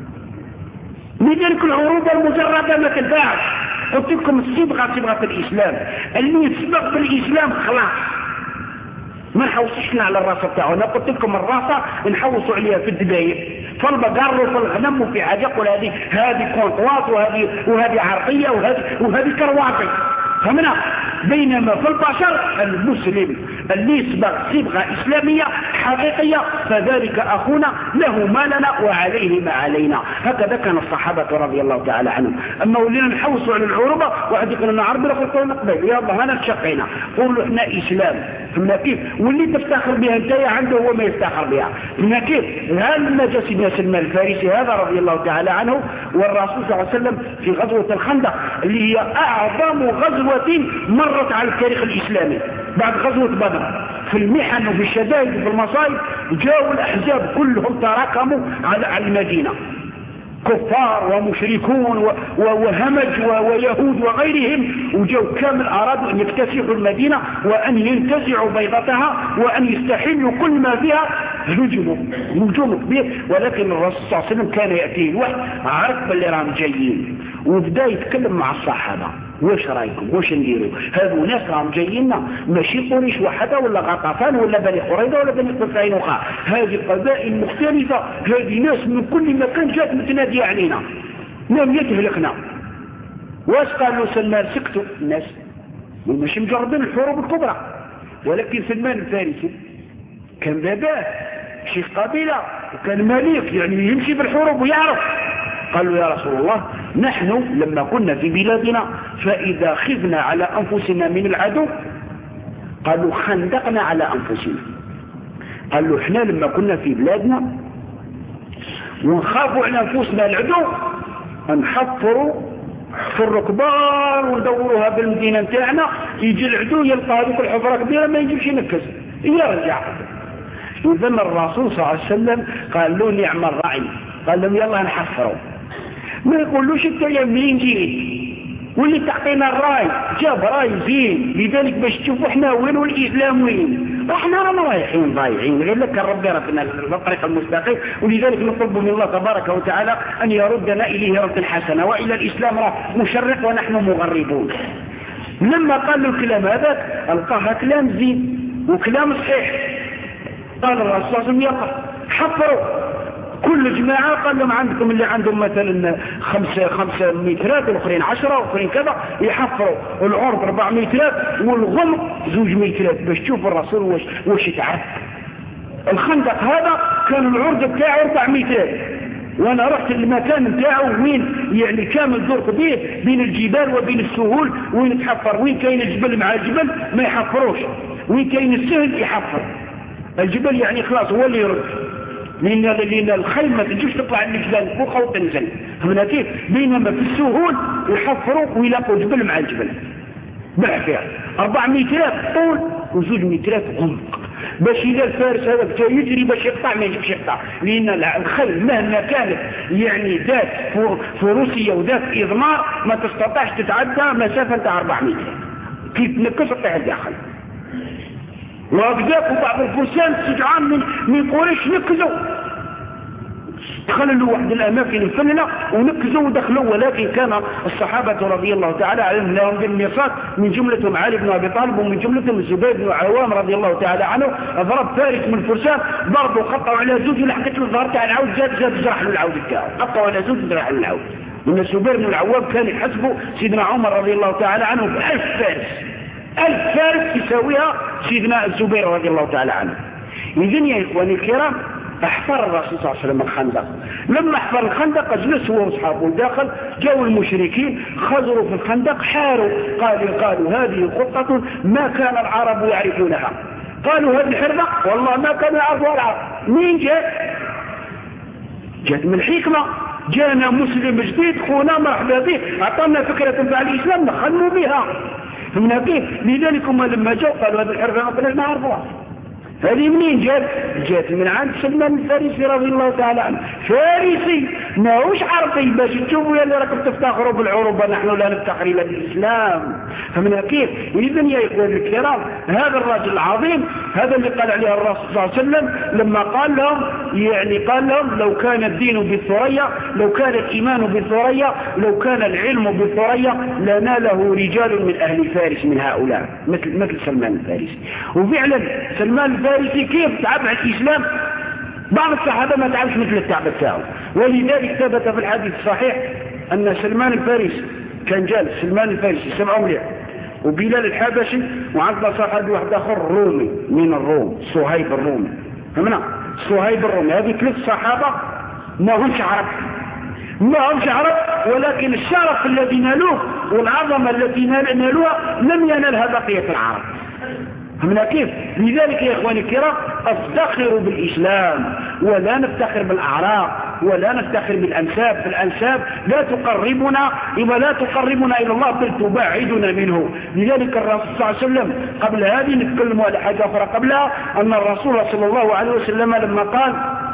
لذلك العروبة المجردة ما تنفعش. قلت لكم الصبغة صبغة الإسلام، اللي يسبق بالإسلام خلاص ما نحوصش لنا على الراسة بتاعه. انا قلت لكم الراسة نحوصوا عليها في الدباير، في البقر وفي الغنم وفي حاجة، يقول هذه كونطوات وهذه عرقية وهذه كرواتي، فهمنا؟ بينما في البشر المسلم اللي يصبغ صبغة إسلامية حقيقية فذلك أخونا له ما لنا وعليه ما علينا. هكذا كان الصحابة رضي الله تعالى عنهم. أما ولينا نحوصوا على العروبة واحد يقول لنا عربي لك القول نقبل يا الله أنا تشقينا قولوا إحنا إسلام، فهمنا كيف؟ واللي تفتخر بها أنت عنده هو ما يفتخر بها، فهمنا كيف؟ هل نجا سيدنا سلمان الفارسي هذا رضي الله تعالى عنه والرسول صلى الله عليه وسلم في غزوة الخندق اللي هي أعظم غزوة مرت على التاريخ الإسلامي بعد غزوة بدر، في المحن وفي الشدائد وفي المصائب جاءوا الأحزاب كلهم تراكموا على المدينة، كفار ومشركون وهمج ويهود وغيرهم، وجاءوا كامل أرادوا أن يكتسحوا المدينة وأن ينتزعوا بيضتها وأن يستحلوا كل ما فيها. هجوم كبير، ولكن الرسول صلى الله عليه وسلم كان يأتيه الوحي عرف باللي راهم جايين وبدأ يتكلم مع الصحابة واش رايكم واش نديروا؟ هذو ناس راهم جاييننا ماشي قريش وحده ولا غطفان ولا بني قريظه ولا بني قينقاع، هذه قبائل مختلفه، هذه ناس من كل مكان جات متناديه علينا نام يتهلكنا. واش قالوا سلمان؟ سكتوا الناس ماشي مجربين الحروب الكبرى، ولكن سلمان الفارسي كان باباه شيخ قبيله وكان مليك يعني يمشي بالحروب ويعرف. قالوا يا رسول الله نحن لما كنا في بلادنا فإذا خفنا على أنفسنا من العدو قالوا خندقنا على أنفسنا. قالوا احنا لما كنا في بلادنا ونخافوا على أنفسنا العدو نحفروا حفر كبار وندوروها بالمدينة نتاعنا، يجي العدو يلقى هذيك الحفرة كبيرة ما يجيبش ينكز يرجع. إذا الرسول صلى الله عليه وسلم قال له نعم الرعي، قال لهم يلا نحفروا، ما يقولوش انت يا منين جيت واللي تعطينا الراي جاب راي زين، لذلك باش تشوفوا احنا وين والاسلام وين، احنا رانا رايحين ضايعين غير لك ربي ربنا الطريق المستقيم. ولذلك نطلب من الله تبارك وتعالى ان يردنا اليه ردا حسنا والى الاسلام راه مشرق ونحن مغربون. لما قال له الكلام هذاك القاها كلام زين وكلام صحيح، قال الرسول صلى الله عليه وسلم يلا حفروا كل جماعة. قال لهم عندكم اللي عندهم مثلا 5 مترات والاخرين 10 والاخرين كذا يحفروا العرض 4 مترات والغمق 2 مترات باش تشوف الرسول واش يتعب. الخندق هذا كان العرض بتاعه 4 مترات، وانا رحت المكان بتاعه وين يعني كامل دور كبير بين الجبال وبين السهول وين تحفر، وين كاين الجبل مع الجبل ما يحفروش، وين كاين السهل يحفر. الجبل يعني خلاص هو اللي يرد، لأن الخيل ما تجيش تطلع الجبال فوق أو تنزل، فهمنا كيف؟ بينما في السهول يحفروا ويلاقوا جبل مع الجبل بحفير 4 مترات طول و2 مترات عمق، باش إذا الفارس هذا بتا يجري باش يقطع ما يجيبش يقطع، لأن الخيل مهما كانت يعني ذات فروسية وذات إضمار ما تستطيعش تتعدى مسافة تاع 4 متر، كيف تنكس تطيح الداخل. وأبداكوا بعض الفرسان سجعان من قريش نكزوا دخلوا واحد الأماكن الفنة ونكزوا ودخلوا، ولكن كان الصحابة رضي الله تعالى عنهم لهم بالميثاق، من جملتهم علي بن أبي طالب ومن جملتهم الزبير بن عوام رضي الله تعالى عنه. ضرب فارس من الفرسان ضربوا قطعوا على زوج لحقت له الظهر تاع العود زاد جرح له العود بتاعه، قطعوا على زوج جرح له العود. ومن الزبير بن العوام كان يحسبه سيدنا عمر رضي الله تعالى عنه ب1000 فارس، 1000 فارس يساويها سيدنا الزبير رضي الله تعالى عنه. إذن يا إخواني الكرام احفر الرسول صلى الله عليه وسلم الخندق. لما احفر الخندق اجلس هو واصحابه داخل، جاءوا المشركين خزروا في الخندق حاروا، قالوا هذه خطة ما كان العرب يعرفونها. قالوا هذه الحربة والله ما كانوا يعرفوها العرب. مين جاءت من الحكمة، جانا مسلم جديد خونا مرحبا به اعطانا فكرة تنفع الاسلام نخدموا بها، فمن كيف؟ لذلك هم لما جاءوا قالوا هذه الحربة ما كناش نعرفوها. هذه منين جات من عند سلمان الفارسي رضي الله تعالى عنه فارسي ماهوش عربي باش تشوفوا يا اللي راكم تفتخروا بالعروبة. نحن لا نفتخر إلا بالإسلام. فمن كيف؟ إذن يا إخواني الكرام هذا الرجل العظيم هذا اللي قال عليه الرسول صلى الله عليه وسلم لما قال لهم قال لهم لو كان الدين بالثريا، لو كان الإيمان بالثريا، لو كان العلم بالثريا لناله رجال من أهل فارس من هؤلاء مثل سلمان الفارسي. وفعلا سلمان الفارسي كيف تعبع الإسلام بعض الصحابة ما تعرفش مثل التعب بتاعه. ولذلك ثبت في الحديث الصحيح أن سلمان الفارسي كان جالس سلمان الفارسي 7 مليح وبلال الحبشي وعندنا صاحب واحد آخر رومي من الروم صهيب الرومي. فهمنا صهيب الرومي. هذه 3 صحابة ما همش عرب ولكن الشرف الذي نالوه والعظمة التي نالوها لم ينالها بقية العرب. فهمنا كيف؟ لذلك يا إخواني الكرام افتخروا بالإسلام ولا نفتخر بالأعراق ولا نفتخر بالأنساب. فالأنساب لا تقربنا إلى الله بل تباعدنا منه. لذلك الرسول صلى الله عليه وسلم قبل هذه نتكلم على حاجة أخرى قبلها أن الرسول صلى الله عليه وسلم لما قال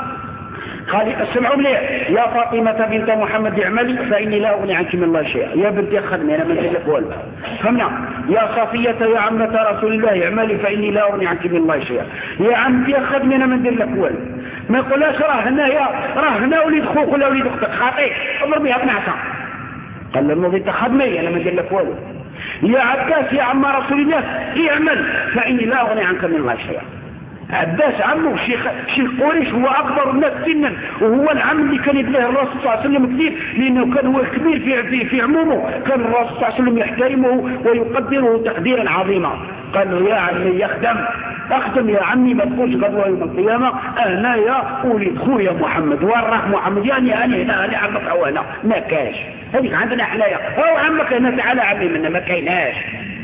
اسمعوا لي يا فاطمة بنت محمد اعملي فإني لا أغني عنك من الله شيئا. يا بنتي خدمي أنا من لك والله. فهمنا؟ يا صفية يا عمة رسول الله اعملي فإني لا أغني عنك من الله شيئا. يا عمتي خدمي أنا من لك والله. ما يقولهاش راه هنا وليد خوك ولا وليد اختك خاطئ اضرب بها بنعسة. قال له انت خدمي أنا من لك والله. يا عباس يا عم رسول الله اعمل فإني لا أغني عنك من الله شيئا. عباس عمه شيخ قريش هو أكبر الناس سنا وهو العم اللي كان يبليه الرسول صلى الله عليه وسلم كثير لأنه كان هو كبير في عمومه. كان الرسول صلى الله عليه وسلم يحترمه ويقدره تقديرا عظيما. قال له يا عمي اخدم يا عمي ما تقولش غدوة يوم القيامة أنا يا ولد خويا محمد وراه محمد يعني أنا عمك أو أنا ما كاش هذيك عندنا حنايا أو عمك هنا تعالى عمي منا ما كايناش.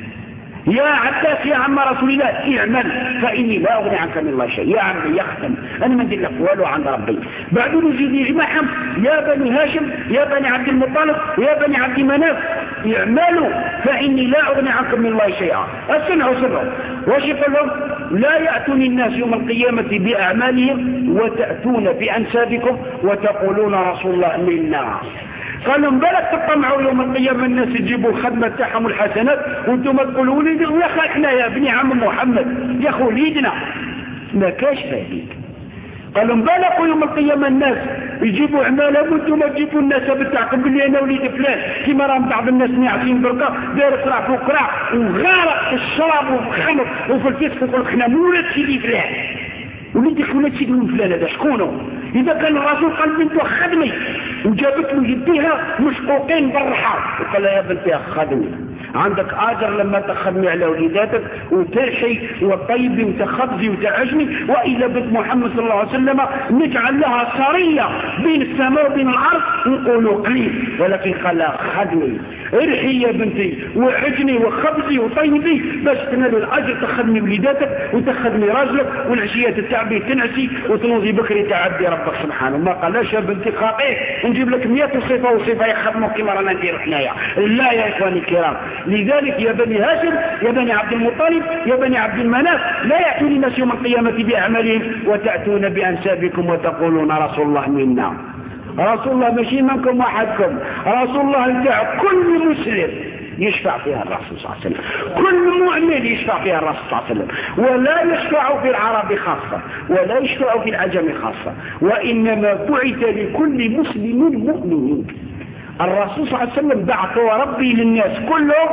يا عباس يا عم رسول الله اعمل فإني لا أغني عنك من الله شيء. يا عمي يختم أنا ما ندير لك والو عند ربي. بعدين يجي يجمعهم يا بني هاشم يا بني عبد المطلب يا بني عبد مناف اعملوا فإني لا أغني عنكم من الله شيئا. اسمعوا واش يقول لهم؟ لا يأتوني الناس يوم القيامة بأعمالهم وتأتون بأنسابكم وتقولون رسول الله منا. قال لهم بالك تطمعوا يوم القيامة الناس يجيبوا الخدمة تاعهم الحسنات وانتم تقولوا وليدي يا اخي احنا يا ابني عم محمد يا اخو وليدنا ما كاش هذيك. قال لهم بالك يوم القيامة الناس يجيبوا اعمالهم وانتم تجيبوا الناس بتاعكم باللي انا وليد فلان كيما راهم بعض الناس ناعسين بركه داير قرع فوق قرع وغارق في الشراب وفي الخمر وفي الفسق ويقول لك احنا مولد سيدي فلان. وليدي ولد سيدي فلان هذا شكونه؟ إذا كان الرسول قال بنته خدمي وجابت له يديها مشقوقين بالرحى وقال يا بنتي خدمي عندك آجر لما تخدمي على وليداتك وترحي وطيبي وتخبزي وتعجمي وإذا بنت محمد صلى الله عليه وسلم نجعل لها سرية بين السماء وبين الأرض ونقولوا قليل ولكن قال لها خدمي ارحي يا بنتي وعجني وخبزي وطيبي باش تنال الأجر تخدمي وليداتك وتخدمي راجلك والعشية تتعبي تنعسي وتنوضي بكري تعبي ربك سبحانه. ما قالش يا بنتي خاطئ نجيب لك 100 صفة وصفة يخدموا كما رانا ندير حنايا. لا يا إخواني الكرام. لذلك يا بني هاشم يا بني عبد المطلب يا بني عبد المناف لا يأتون الناس يوم القيامة بأعمالهم وتأتون بأنسابكم وتقولون رسول الله منا. رسول الله ماشي منكم وحدكم. رسول الله تاع كل مسلم يشفع فيها الرسول صلى الله عليه وسلم. كل مؤمن يشفع فيها الرسول صلى الله عليه وسلم. ولا يشفع في العرب خاصة ولا يشفع في العجم خاصة وإنما بعث لكل مسلم مؤمن. الرسول صلى الله عليه وسلم بعثه ربي للناس كلهم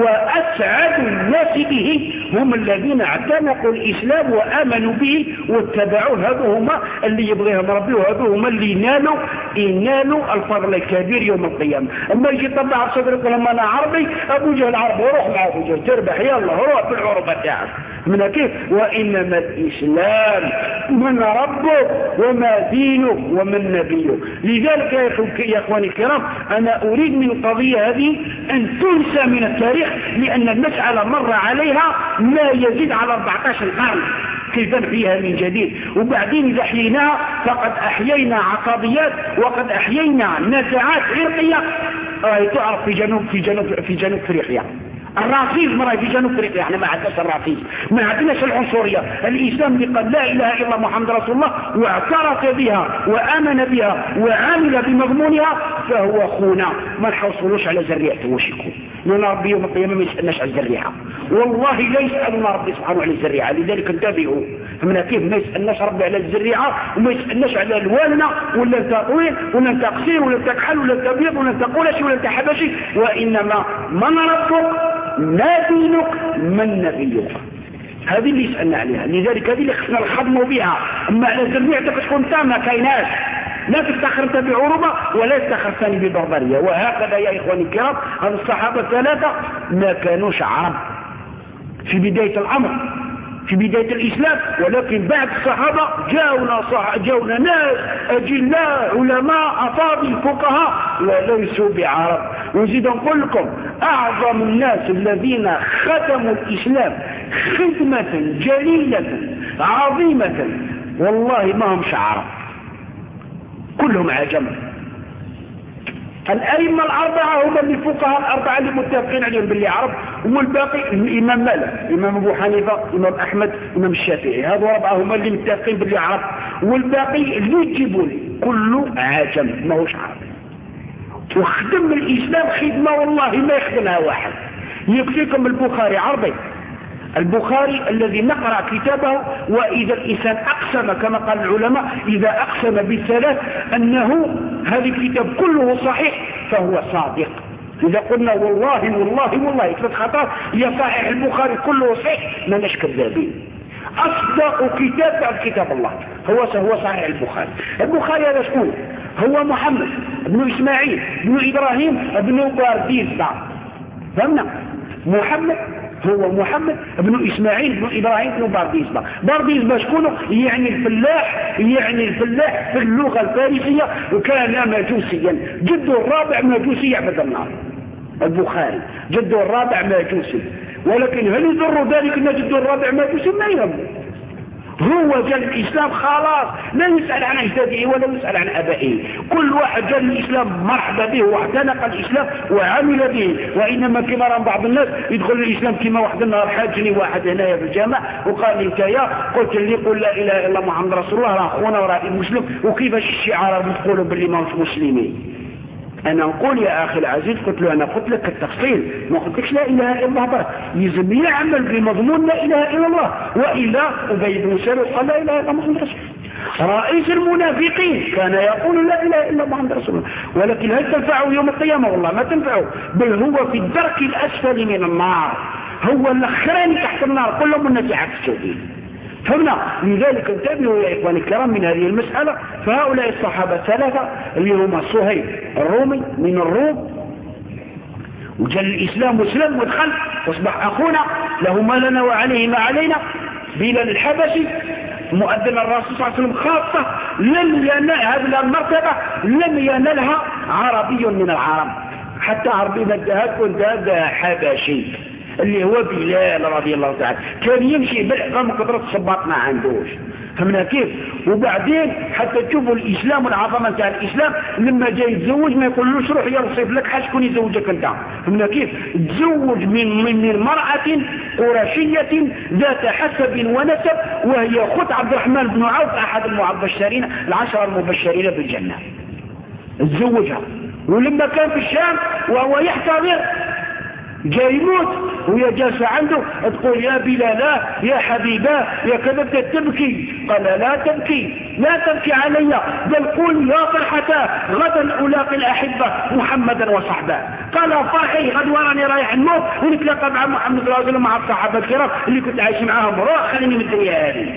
وأسعد الناس به هم الذين اعتنقوا الإسلام وآمنوا به واتبعوه. هذو هما اللي يبغيهم ربي وهذو هما اللي ينالوا الفضل الكبير يوم القيامة. أما يجي طبع صدرك لما أنا عربي أبو جهل عربي وروح مع أبو جهل تربح يلا روح بالعربة تاعك من كيف. وإنما الإسلام من ربه وما دينه ومن نبيه. لذلك يا إخواني الكرام أنا أريد من القضية هذه أن تنسى من التاريخ لأن المسألة مر عليها ما يزيد على 14 قرن كيف فيها من جديد. وبعدين إذا أحييناها فقد أحيينا عصبيات وقد أحيينا نزاعات عرقية تعرف في جنوب أفريقيا. الرافيز مرة في جنوب افريقيا، احنا ما عندناش الرافيز، ما عندناش العنصرية. الاسلام اللي قال لا اله الا الله محمد رسول الله واعترف بها وامن بها وعمل بمضمونها فهو اخونا، ما نحوصلوش على ذريعته واش يكون، لان ربي يوم القيامه ما يسالناش على الذريعه، والله لا يسالنا ربي سبحانه على الذريعه. لذلك انتبهوا، فمن كيف ما يسالناش ربي على الذريعه وما يسالناش على الوالنا ولا انت طويل ولا انت قصير ولا انت كحل ولا انت ابيض ولا انت قرشي ولا انت حبشي، وانما من ربك ما دينك من نبيك، هذه اللي يسالنا عليها. لذلك هذه اللي خصنا نخدموا بها. اما على ذريعتك تكون انت ما كايناش، لا تفتخر انت بعروبه ولا يفتخر ثاني ببربريه. وهكذا يا اخواني الكرام هذا الصحابه الثلاثه ما كانوش عرب في بدايه الامر في بدايه الاسلام، ولكن بعد الصحابه جاونا ناس اجلاء علماء افاضل فقهاء وليسوا بعرب. ونزيد نقول لكم اعظم الناس الذين خدموا الاسلام خدمه جليله عظيمه والله ما هم عرب، كلهم عجم. الأئمة الأربعة هم اللي فقهاء الأربعة اللي متفقين عليهم باللي عرب، والباقي الإمام مالك، الإمام أبو حنيفة، الإمام أحمد، الإمام الشافعي، هذا أربعة هم اللي متفقين باللي عرب، والباقي اللي يجيبوا لي كله عجم ما هوش عرب. وخدم الإسلام خدمة والله ما يخدمها واحد. يكفيكم البخاري عربي، البخاري الذي نقرأ كتابه، وإذا الإنسان أقسم كما قال العلماء إذا أقسم بالثلاث أنه هذا الكتاب كله صحيح فهو صادق. إذا قلنا والله والله والله ثلاث خطأ يا صحيح البخاري كله صحيح ما نش كذابين. أصدق كتاب بعد كتاب الله هو صحيح البخاري. البخاري هذا شكون؟ هو محمد بن إسماعيل بن إبراهيم بن بارديزبة، فهمنا؟ هو محمد بن إسماعيل بن إبراهيم بن بارديزبة. بارديزبة شكونه؟ يعني الفلاح في اللغة الفارسية، وكان مجوسيا، جده الرابع مجوسي يعبد النار. البخاري جده الرابع مجوسي، ولكن هل يضر ذلك ان جده الرابع مجوسي؟ ما يهم، هو جاء الإسلام خلاص، لا يسأل عن أجداده ولا يسأل عن أبائه. كل واحد جاء الإسلام مرحبا به واعتنق الإسلام وعمل به. وإنما كما رأى بعض الناس يدخل الإسلام كما واحد النهار حاجني واحد هنايا في الجامع وقال لي انت يا قلت لي قل لا إله إلا الله محمد رسول الله راه أخونا وراه مسلم، وكيفاش الشعار بتقولوا باللي ما مش مسلمين؟ أنا أقول يا أخي العزيز، قلت له أنا قلت لك التفصيل، ما قلت لكش لا إله إلا الله برك، يلزم يعمل بمضمون لا إله إلا الله، وإلا أبي بن سلول قال لا إله إلا محمد رسول الله. رئيس المنافقين كان يقول لا إله إلا محمد رسول الله، ولكن هل تنفعه يوم القيامة؟ والله ما تنفعه، بل هو في الدرك الأسفل من النار، هو الأخراني تحت النار، كلهم الناس عكسوا به. فهمنا؟ لذلك انتبهوا يا إخواني الكرام من هذه المسألة. فهؤلاء الصحابة الثلاثة اللي هم صهيب الرومي من الروم، وجل الإسلام مسلم ودخل واصبح أخونا له ما لنا وعليه ما علينا. بلال الحبشي مؤذن الرسول صلى الله عليه وسلم خاصة لم ينال هذه المرتبة، لم ينالها عربي من العرب، حتى عربي مدهات وانتهى حبشي اللي هو بلال رضي الله تعالى، كان يمشي بالحقام كثرة الصباط ما عندوش. فهمنا كيف؟ وبعدين حتى تشوفوا الإسلام والعظمة نتاع الإسلام، لما جاي يتزوج ما يقولوش روح يرصف لك حاج شكون يزوجك انت. فهمنا كيف؟ تزوج من امرأة قرشية ذات حسب ونسب، وهي أخت عبد الرحمن بن عوف أحد المبشرين العشرة المبشرين بالجنة، تزوجها. ولما كان في الشام وهو يحتضر جاي يموت وهي جالسة عنده تقول يا بلال يا حبيباه يا كذا تبكي، قال لا تبكي علي، بل قل يا فرحتاه غدا ألاقي الأحبة محمدا وصحبه. قال فرحي غد وراني رايح الموت ونتلاقى مع محمد صلى الله عليه وسلم مع الصحابة الكرام اللي كنت عايش معاهم، روح خليني من الدنيا هذه.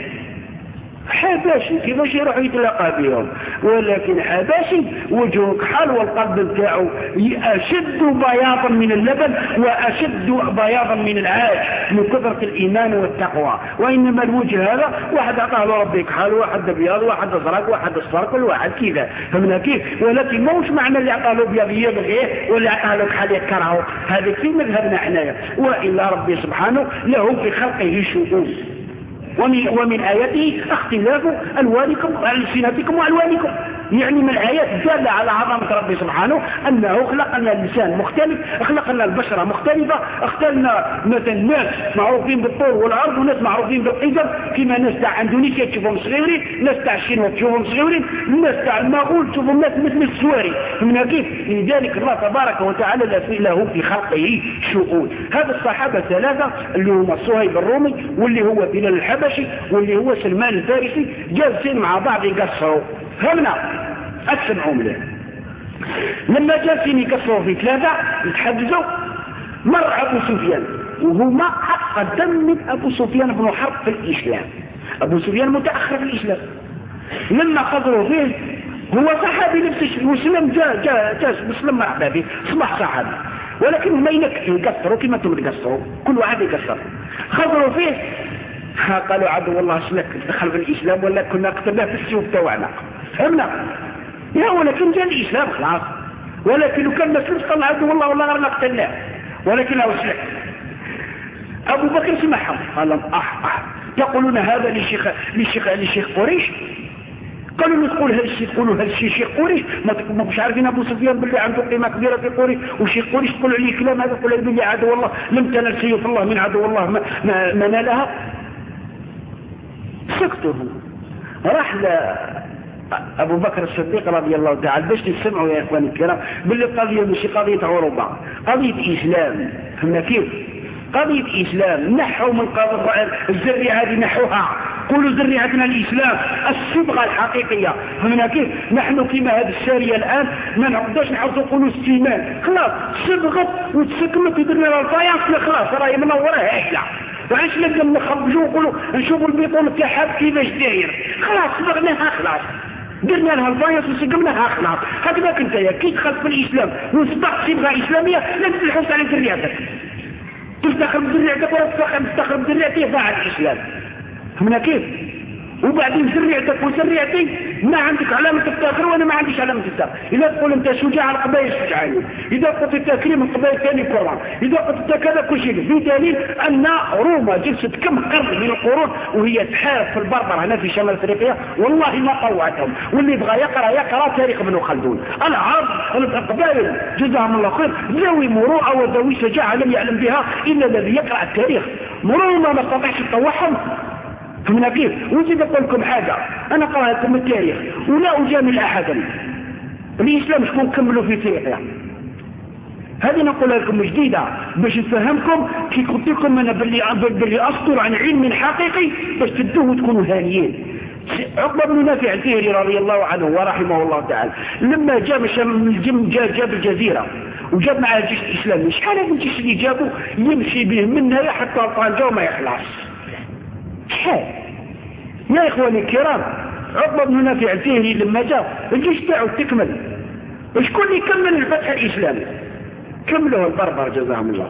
حباشي كيفاش يروح يتلاقى بهم؟ ولكن حباشي وجهه كحل والقلب بتاعه أشد بياضا من اللبن وأشد بياضا من العاج من كثرة الإيمان والتقوى. وإنما الوجه هذا واحد أعطاه له ربي كحل، واحد بياض، واحد أزرق، واحد أصفر، كل واحد كذا. فمن كيف؟ ولكن موش معنى اللي أعطاه له بياض يبغيه ولا أعطاه له كحل يكرهه، هذا في مذهبنا حنايا. وإلا ربي سبحانه له في خلقه شؤون، ومن آياته اختلاف ألوانكم وألسنتكم وألوانكم. يعني من الآيات الدالة على عظمة ربي سبحانه أنه خلق لنا الإنسان مختلف، خلق لنا البشرة مختلفة، اختلنا مثلا ناس معروفين بالطول والعرض وناس معروفين بالقدم، كما ناس تاع اندونيسيا تشوفهم صغيرين، ناس تاع الشين تشوفهم صغيرين، الناس تاع المغول تشوفهم ناس مثل السواري. من كيف؟ لذلك الله تبارك وتعالى له في خلقه شؤون. هذا الصحابة ثلاثة اللي هو صهيب الرومي واللي هو بلال الحبشي واللي هو سلمان الفارسي جالسين مع بعض يقصروا. فهمنا؟ أسمعوا مليح. لما جالسين يقصروا في ثلاثة يتحدثوا، مر أبو سفيان وهما أقدم من أبو سفيان بن حرب في الإسلام. أبو سفيان متأخر في الإسلام. لما خضروا فيه هو صحابي نفس المسلم جاء مسلم مع أحبابه صبح صحابي، ولكن ما يقصروا كما انتم تقصروا، كل واحد يقصر. خضروا فيه قالوا عدو الله شلك دخل في الإسلام ولا كنا قتلناه في السيوف تاعنا. فهمنا؟ يا ولكن جاء الإسلام خلاص، ولكن لو كان مسلم قال عدو الله والله غير قتلناه، ولكن له شلك. أبو بكر سمعهم قال تقولون هذا لشيخ قريش؟ قالوا تقول هل الشيخ قريش؟ ما مش عارفين ابو سفيان باللي عنده قيمه كبيره في قريش، وشيخ قريش تقول عليه كلام هذا، تقول باللي عدو الله لم تنل سيف الله من عدو الله ما نالها. سكتوا. راح ابو بكر الصديق رضي الله تعالى باش تسمعوا يا اخواني الكرام باللي القضيه مش قضيه اوروبا، قضيه اسلام. فهمنا كيف؟ قضيه اسلام. نحوا من الذريعه هذه، نحوها، قولوا ذريعتنا الإسلام الصبغة الحقيقية. فمن كيف؟ نحن كما هذه السارية الآن ما نقدرش نحاولوا نقولوا استيمان، خلاص صبغت وتسكمت ودرنا الفايانس خلاص راهي منورة هايلة، وعاش نبدا نخرجوا ونقولوا نشوفوا البيطون تاعها كيفاش داير، خلاص صبغناها خلاص درنا لها الفايانس وسقمناها خلاص. هكذا كنت يا كي دخلت في الإسلام وصبغت صبغة إسلامية لازم تلحس على ذريعتك، تفتخر بذريعتك ولا تفتخر بذريعتك فاعل الإسلام. فهمنا كيف؟ وبعدين ذريعتك وذريعتي ما عندك علامة التاخر وانا ما عنديش علامة التاخر. اذا تقول انت شجاع القبائل شجعاني، اذا قلت التكريم القبائل الثاني كرم، اذا قلت كذا كل شيء. في دليل ان روما جلست كم قرن من القرون وهي تحارب في البربر هنا في شمال افريقيا، والله ما طوعتهم. واللي يبغى يقرا تاريخ ابن خلدون. العرب القبائل جزاهم الله خير ذوي مروءه وذوي شجاعه لم يعلم بها الا الذي يقرا التاريخ. روما ما استطاعش تطوعهم. فمن كيف؟ ونزيد أقول لكم حاجة، أنا قرأت لكم التاريخ ولا أجامل أحدا. الإسلام شكون كملوا في افريقيا؟ هذه نقولها لكم جديدة باش نفهمكم كي قلت لكم أنا باللي أصدر عن علم حقيقي باش تدوه وتكونوا هانيين. عقبة بن نافع الفهري رضي الله عنه ورحمه الله تعالى لما جاب جاب الجزيرة وجاب معاه الجيش الإسلامي، شحال هذا الجيش اللي جابه يمشي به منها حتى طنجة وما يخلص. شحال يا إخواني الكرام؟ عقبة بن نافع الفهري لما جاء الجيش تاعه تكمل، شكون اللي كمل الفتح الإسلامي؟ كملوه البربر جزاهم الله.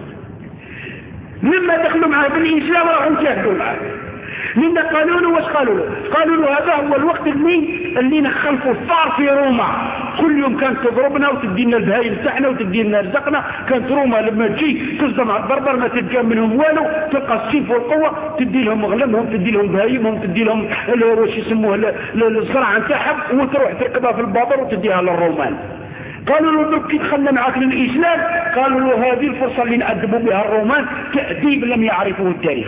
لما دخلوا معه بالإسلام راحوا جاهدوا معه، لأن قالوا له واش قالوا له؟ قالوا له هذا هو الوقت اللي نخلفوا الثار في روما، كل يوم كانت تضربنا وتدينا البهايم تاعنا وتدينا رزقنا. كانت روما لما تجي تصدم على البربر ما تلقى منهم والو، تلقى السيف والقوه، تدي لهم مغلمهم، تدي لهم بهايمهم، تدي لهم واش يسموه الزرع نتاعهم، وتروح تركبها في البابر وتديها للرومان. قالوا له دوك كي دخلنا معاك للإسلام، قالوا له هذه الفرصه اللي نأدبوا بها الرومان تأديب لم يعرفوه التاريخ.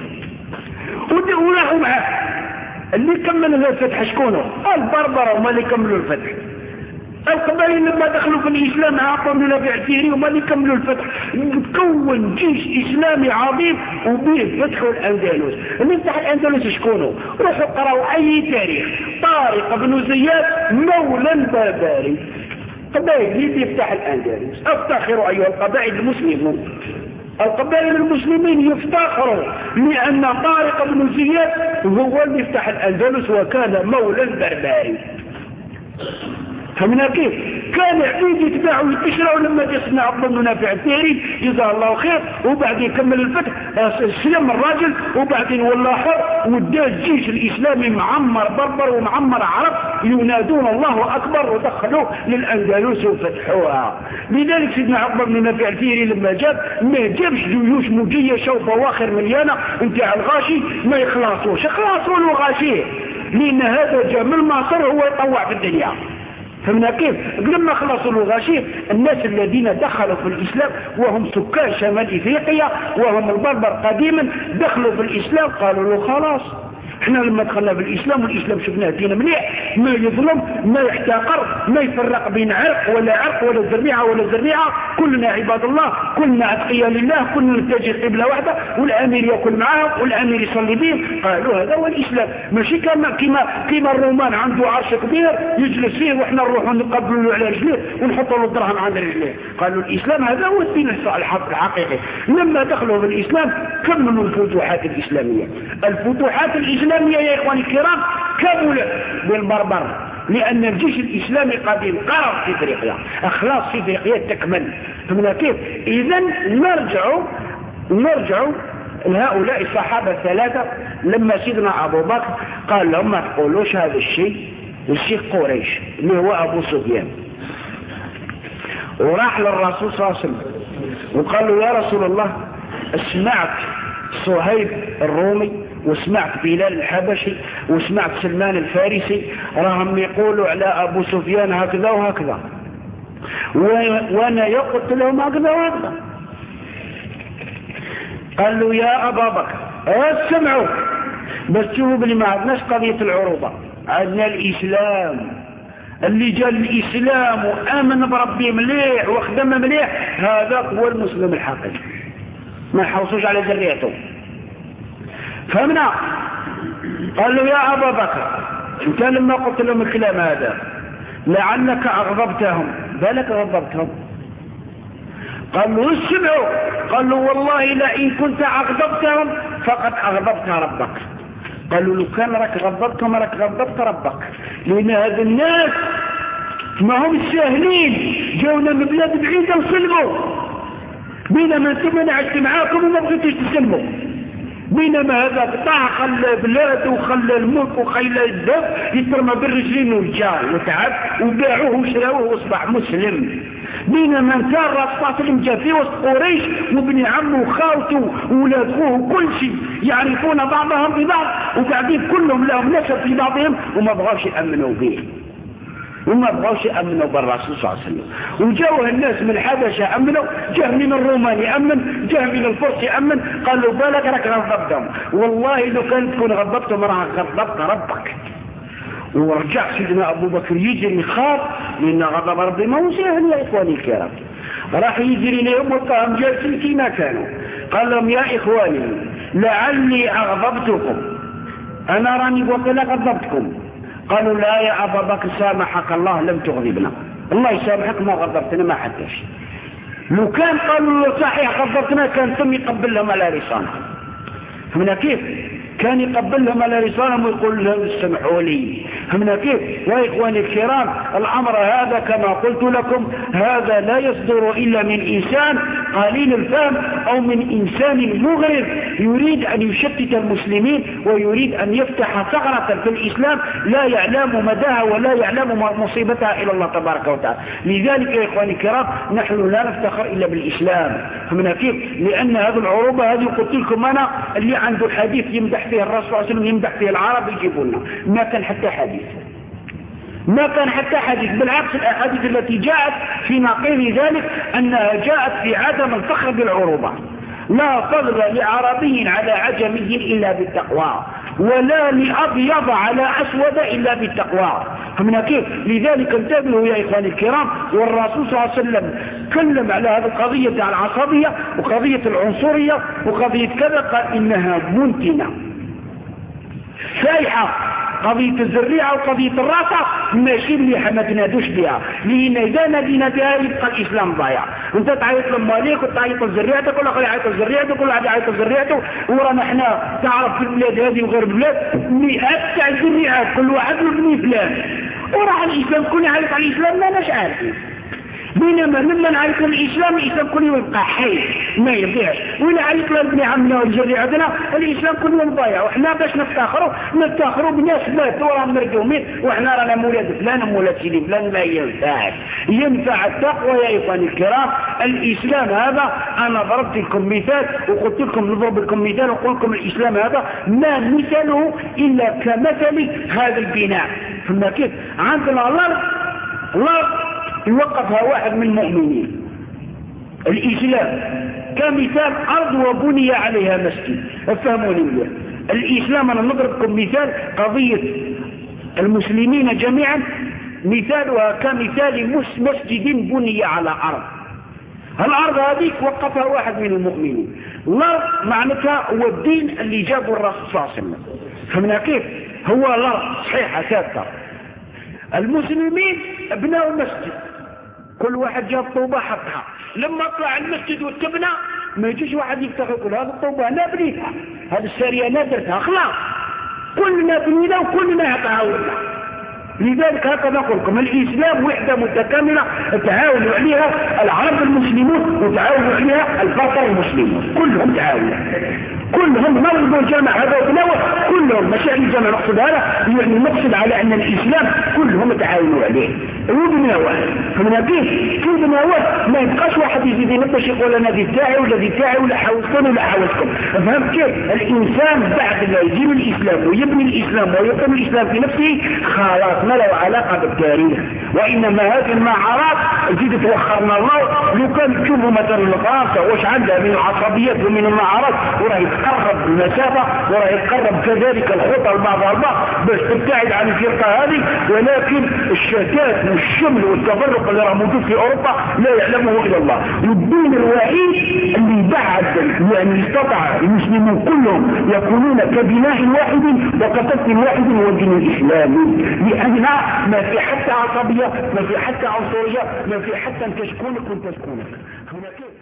وراحوا معاه. اللي كملوا الفتح شكونه؟ البربر هما اللي كملوا الفتح. القبائل لما دخلوا في الإسلام عقبوا من نافع الفهري هما اللي كملوا الفتح. تكون جيش إسلامي عظيم وبيه فتحوا الأندلس. اللي فتح الأندلس شكونه؟ روحوا قرأوا أي تاريخ. طارق بن زياد مولى البربري. قبائل اللي يفتح الأندلس. افتخروا أيها القبائل المسلمون. القبائل المسلمين يفتخروا لأن طارق بن زياد هو اللي يفتح الأندلس وكان مولى البربري. فمن كيف؟ كان عبيد يتباعوا ويتشروا لما جسنا عبد بن نافع الفهري جزاه الله خير، وبعدين يكمل الفتح سلم الراجل، وبعدين ولا حر ودا الجيش الإسلامي معمر بربر ومعمر عرب ينادون الله أكبر ودخلوا للأندلس وفتحوها. لذلك سيدنا عبد بن نافع الفهري لما ما جابش جيوش مجيشة وبواخر مليانة انتاع الغاشي ما يخلصوش، خلاصوا له غاشيه، لأن هذا جاء من مصر هو يطوع في الدنيا. فهمنا كيف؟ لما خلصوا الغاشي الناس الذين دخلوا في الإسلام وهم سكان شمال إفريقيا وهم البربر قديما دخلوا في الإسلام قالوا له خلاص احنا لما دخلنا بالإسلام والإسلام شفناه دين مليح ما يظلم ما يحتقر ما يفرق بين عرق ولا ذريعة ولا ذريعة كلنا عباد الله كلنا أتقياء لله كلنا نتجه قبلة واحدة والأمير يأكل معهم والأمير يصلي بهم قالوا هذا هو الإسلام ماشي كما الرومان عنده عرش كبير يجلس فيه واحنا نروح نقبلوا له على رجليه ونحطوا له الدرهم عند رجليه قالوا الإسلام هذا هو الدين الحقيقي لما دخلوا بالإسلام كملوا الفتوحات الإسلامية الفتوحات الإسلامية يا إخواني الكرام كملت بالبربر لأن الجيش الإسلامي قديم قرر في إفريقيا أخلاص في إفريقيا تكمل فمن كيف إذن نرجع لهؤلاء الصحابة الثلاثة لما سيدنا أبو بكر قال لهم ما تقولوش هذا الشيء قريش اللي هو أبو سفيان وراح للرسول صلى الله عليه وسلم وقال له يا رسول الله سمعت صهيب الرومي وسمعت بلال الحبشي وسمعت سلمان الفارسي راهم يقولوا على أبو سفيان هكذا وهكذا وانا يقلت لهم هكذا وهكذا قال له يا أبا بكر اسمعوا بس شوفوا بلي ما عندناش قضية العروبة عندنا الإسلام اللي جاء الإسلام وآمن بربي مليح وخدم مليح هذا هو المسلم الحقيقي ما حوصوش على ذريته فهمنا قال له يا أبا بكر انت لما قلت لهم الكلام هذا لعلك أغضبتهم بالك غضبتهم قال له اسمعوا قال له والله لئن كنت أغضبتهم فقد أغضبت ربك قالوا له كان راك غضبتهم راك غضبت ربك لأن هذا الناس ما هم الساهلين جاونا من بلاد بعيدة وسلموا بينما انتم انا عشت معاكم وما بغيتوش تسلموا بينما هذا قطع خلى بلاد وخلى الملك وخلى الدم يترمى بالرجلين والجار وتعب وباعوه وشراوه واصبح مسلم بينما كان رسول الله جاء في وسط قريش وابن عمه وخالته وولاد اخوه كل شيء يعرفون بعضهم ببعض وقاعدين كلهم لهم نسب في بعضهم وما بغاوش يامنوا به وما بغاوش يامنوا بالرسول صلى الله عليه وسلم وجاوه الناس من الحبشه امنوا جاء من الرومان يامن جاء من الفرس يامن قالوا بالك راك غضبتهم والله لو كان تكون غضبتهم راك غضبت ربك ورجع سيدنا ابو بكر يجري خاف لان غضب ربي ما هو سهل يا اخواني الكرام راح يجري لهم وقام جالسين كما كانوا قال لهم يا اخواني لعلي اغضبتكم انا راني قلت لا غضبتكم قالوا لا يا أبا بكر سامحك الله لم تغضبنا الله يسامحك ما غضبتنا ما حدش لو كان قالوا له صحيح غضبتنا كان ثم يقبل لهم على لسانه فهمنا كيف كان يقبل لهم على لسانهم ويقول لهم استمعوا لي فهمنا كيف يا إخواني الكرام الأمر هذا كما قلت لكم هذا لا يصدر إلا من إنسان قليل الفهم أو من إنسان مغرب يريد أن يشتت المسلمين ويريد أن يفتح ثغرة في الإسلام لا يعلم مداها ولا يعلم مصيبتها إلى الله تبارك وتعالى لذلك يا إخواني الكرام نحن لا نفتخر إلا بالإسلام فهمنا كيف لأن هذه العروبة هذه قلت لكم أنا اللي عنده حديث يمدح فيه الرسول صلى الله عليه وسلم يمدح فيه العرب يجيبوا لنا ما كان حتى حديث بالعكس الأحاديث التي جاءت في نقيض ذلك أنها جاءت في عدم الفخر بالعروبة لا فضل لعربي على عجمي إلا بالتقوى ولا لأبيض على أسود إلا بالتقوى فمن كيف لذلك انتبهوا يا إخواني الكرام والرسول صلى الله عليه وسلم تكلم على هذه القضية على العصبية وقضية العنصرية وقضية كذا قال إنها منتنة سايحة قضية الزريعة وقضية الراسة ماشي اللي ما تنادوش بها لأن إذا نادينا بها يبقى الإسلام ضايع أنت تعيط لمالك وتعيط لزريعتك ولا أخي يعيط لزريعتك ولا أحد يعيط لزريعته ورانا احنا تعرف في البلاد هذه وغير البلاد مئات تاع الزريعات كل واحد يبني فلان وراح الإسلام كل يعيط على الإسلام ما ناش عارفين بينما مما نعرف الإسلام كله يبقى حي ما يضيعش ولا عليك لابن عمنا والجريعتنا الإسلام كله مضيع وإحنا باش نفتخروا بناس مات وراهم مرقومين وإحنا رانا مولاد فلان ومولاد سيدي فلان ما ينفع التقوى يا إخواني الكرام الإسلام هذا أنا ضربت لكم مثال وقلت لكم نضرب لكم مثال وقلت لكم الإسلام هذا ما مثله إلا كمثل هذا البناء فما كيف عندنا الأرض الأرض يوقفها واحد من المؤمنين. الإسلام كمثال أرض وبني عليها مسجد. افهموني مليح. الإسلام أنا نضربكم مثال قضية المسلمين جميعا مثالها كمثال مسجد بني على أرض. الأرض هذه وقفها واحد من المؤمنين. الأرض معناتها هو الدين اللي جابه الرسول صلى الله عليه وسلم. فهمنا كيف؟ هو الأرض صحيحة ثابتة. المسلمين بنوا المسجد، كل واحد جاب طوبة حطها. لما طلع المسجد وتبنى ما يجيش واحد يفتح يقول هذا الطوبة أنا بنيتها، هذه السارية أنا درتها، خلاص كلنا بنينا وكلنا يتعاوننا. لذلك هكذا نقول لكم الإسلام وحدة متكاملة تعاونوا عليها العرب المسلمون وتعاونوا عليها البشر المسلمون، كلهم تعاونوا، كلهم نوضوا الجمع هذا وبنوه كلهم مشاعر الجمع. نقصد هذا يعني نقصد على أن الإسلام كلهم تعاونوا عليه وبنوه. فمن كيف بنوه ما يبقاش واحد يزيد ينبش يقول أنا ذي تاعي ولا ذي تاعي ولا حاولتكم ولا حاولتكم. فهم كيف الإنسان بعد ما يجيب الإسلام ويبني الإسلام ويقيم الإسلام في نفسه خلاص ما له علاقة بالتاريخ. وإنما هذه المعارات جيد توخرنا الله. لو كان تشوفوا مثلا فرنسا واش عندها من العصبيات ومن المعارات وراه يتقرب المسافة وراه يتقرب كذلك الخطى لبعضها البعض باش تبتعد عن الفرقة هذه. ولكن الشتات والشمل والتفرق اللي راه موجود في أوروبا لا يعلمه إلا الله. والدين الوحيد اللي بعد يعني استطاع المسلمون كلهم يكونون كبناء واحد وكتف واحد هو الدين الإسلامي. لأن ما في حتى عصبية، ما في حتى عنصرية، ما في حتى ان تشكونك وانت تشكونك.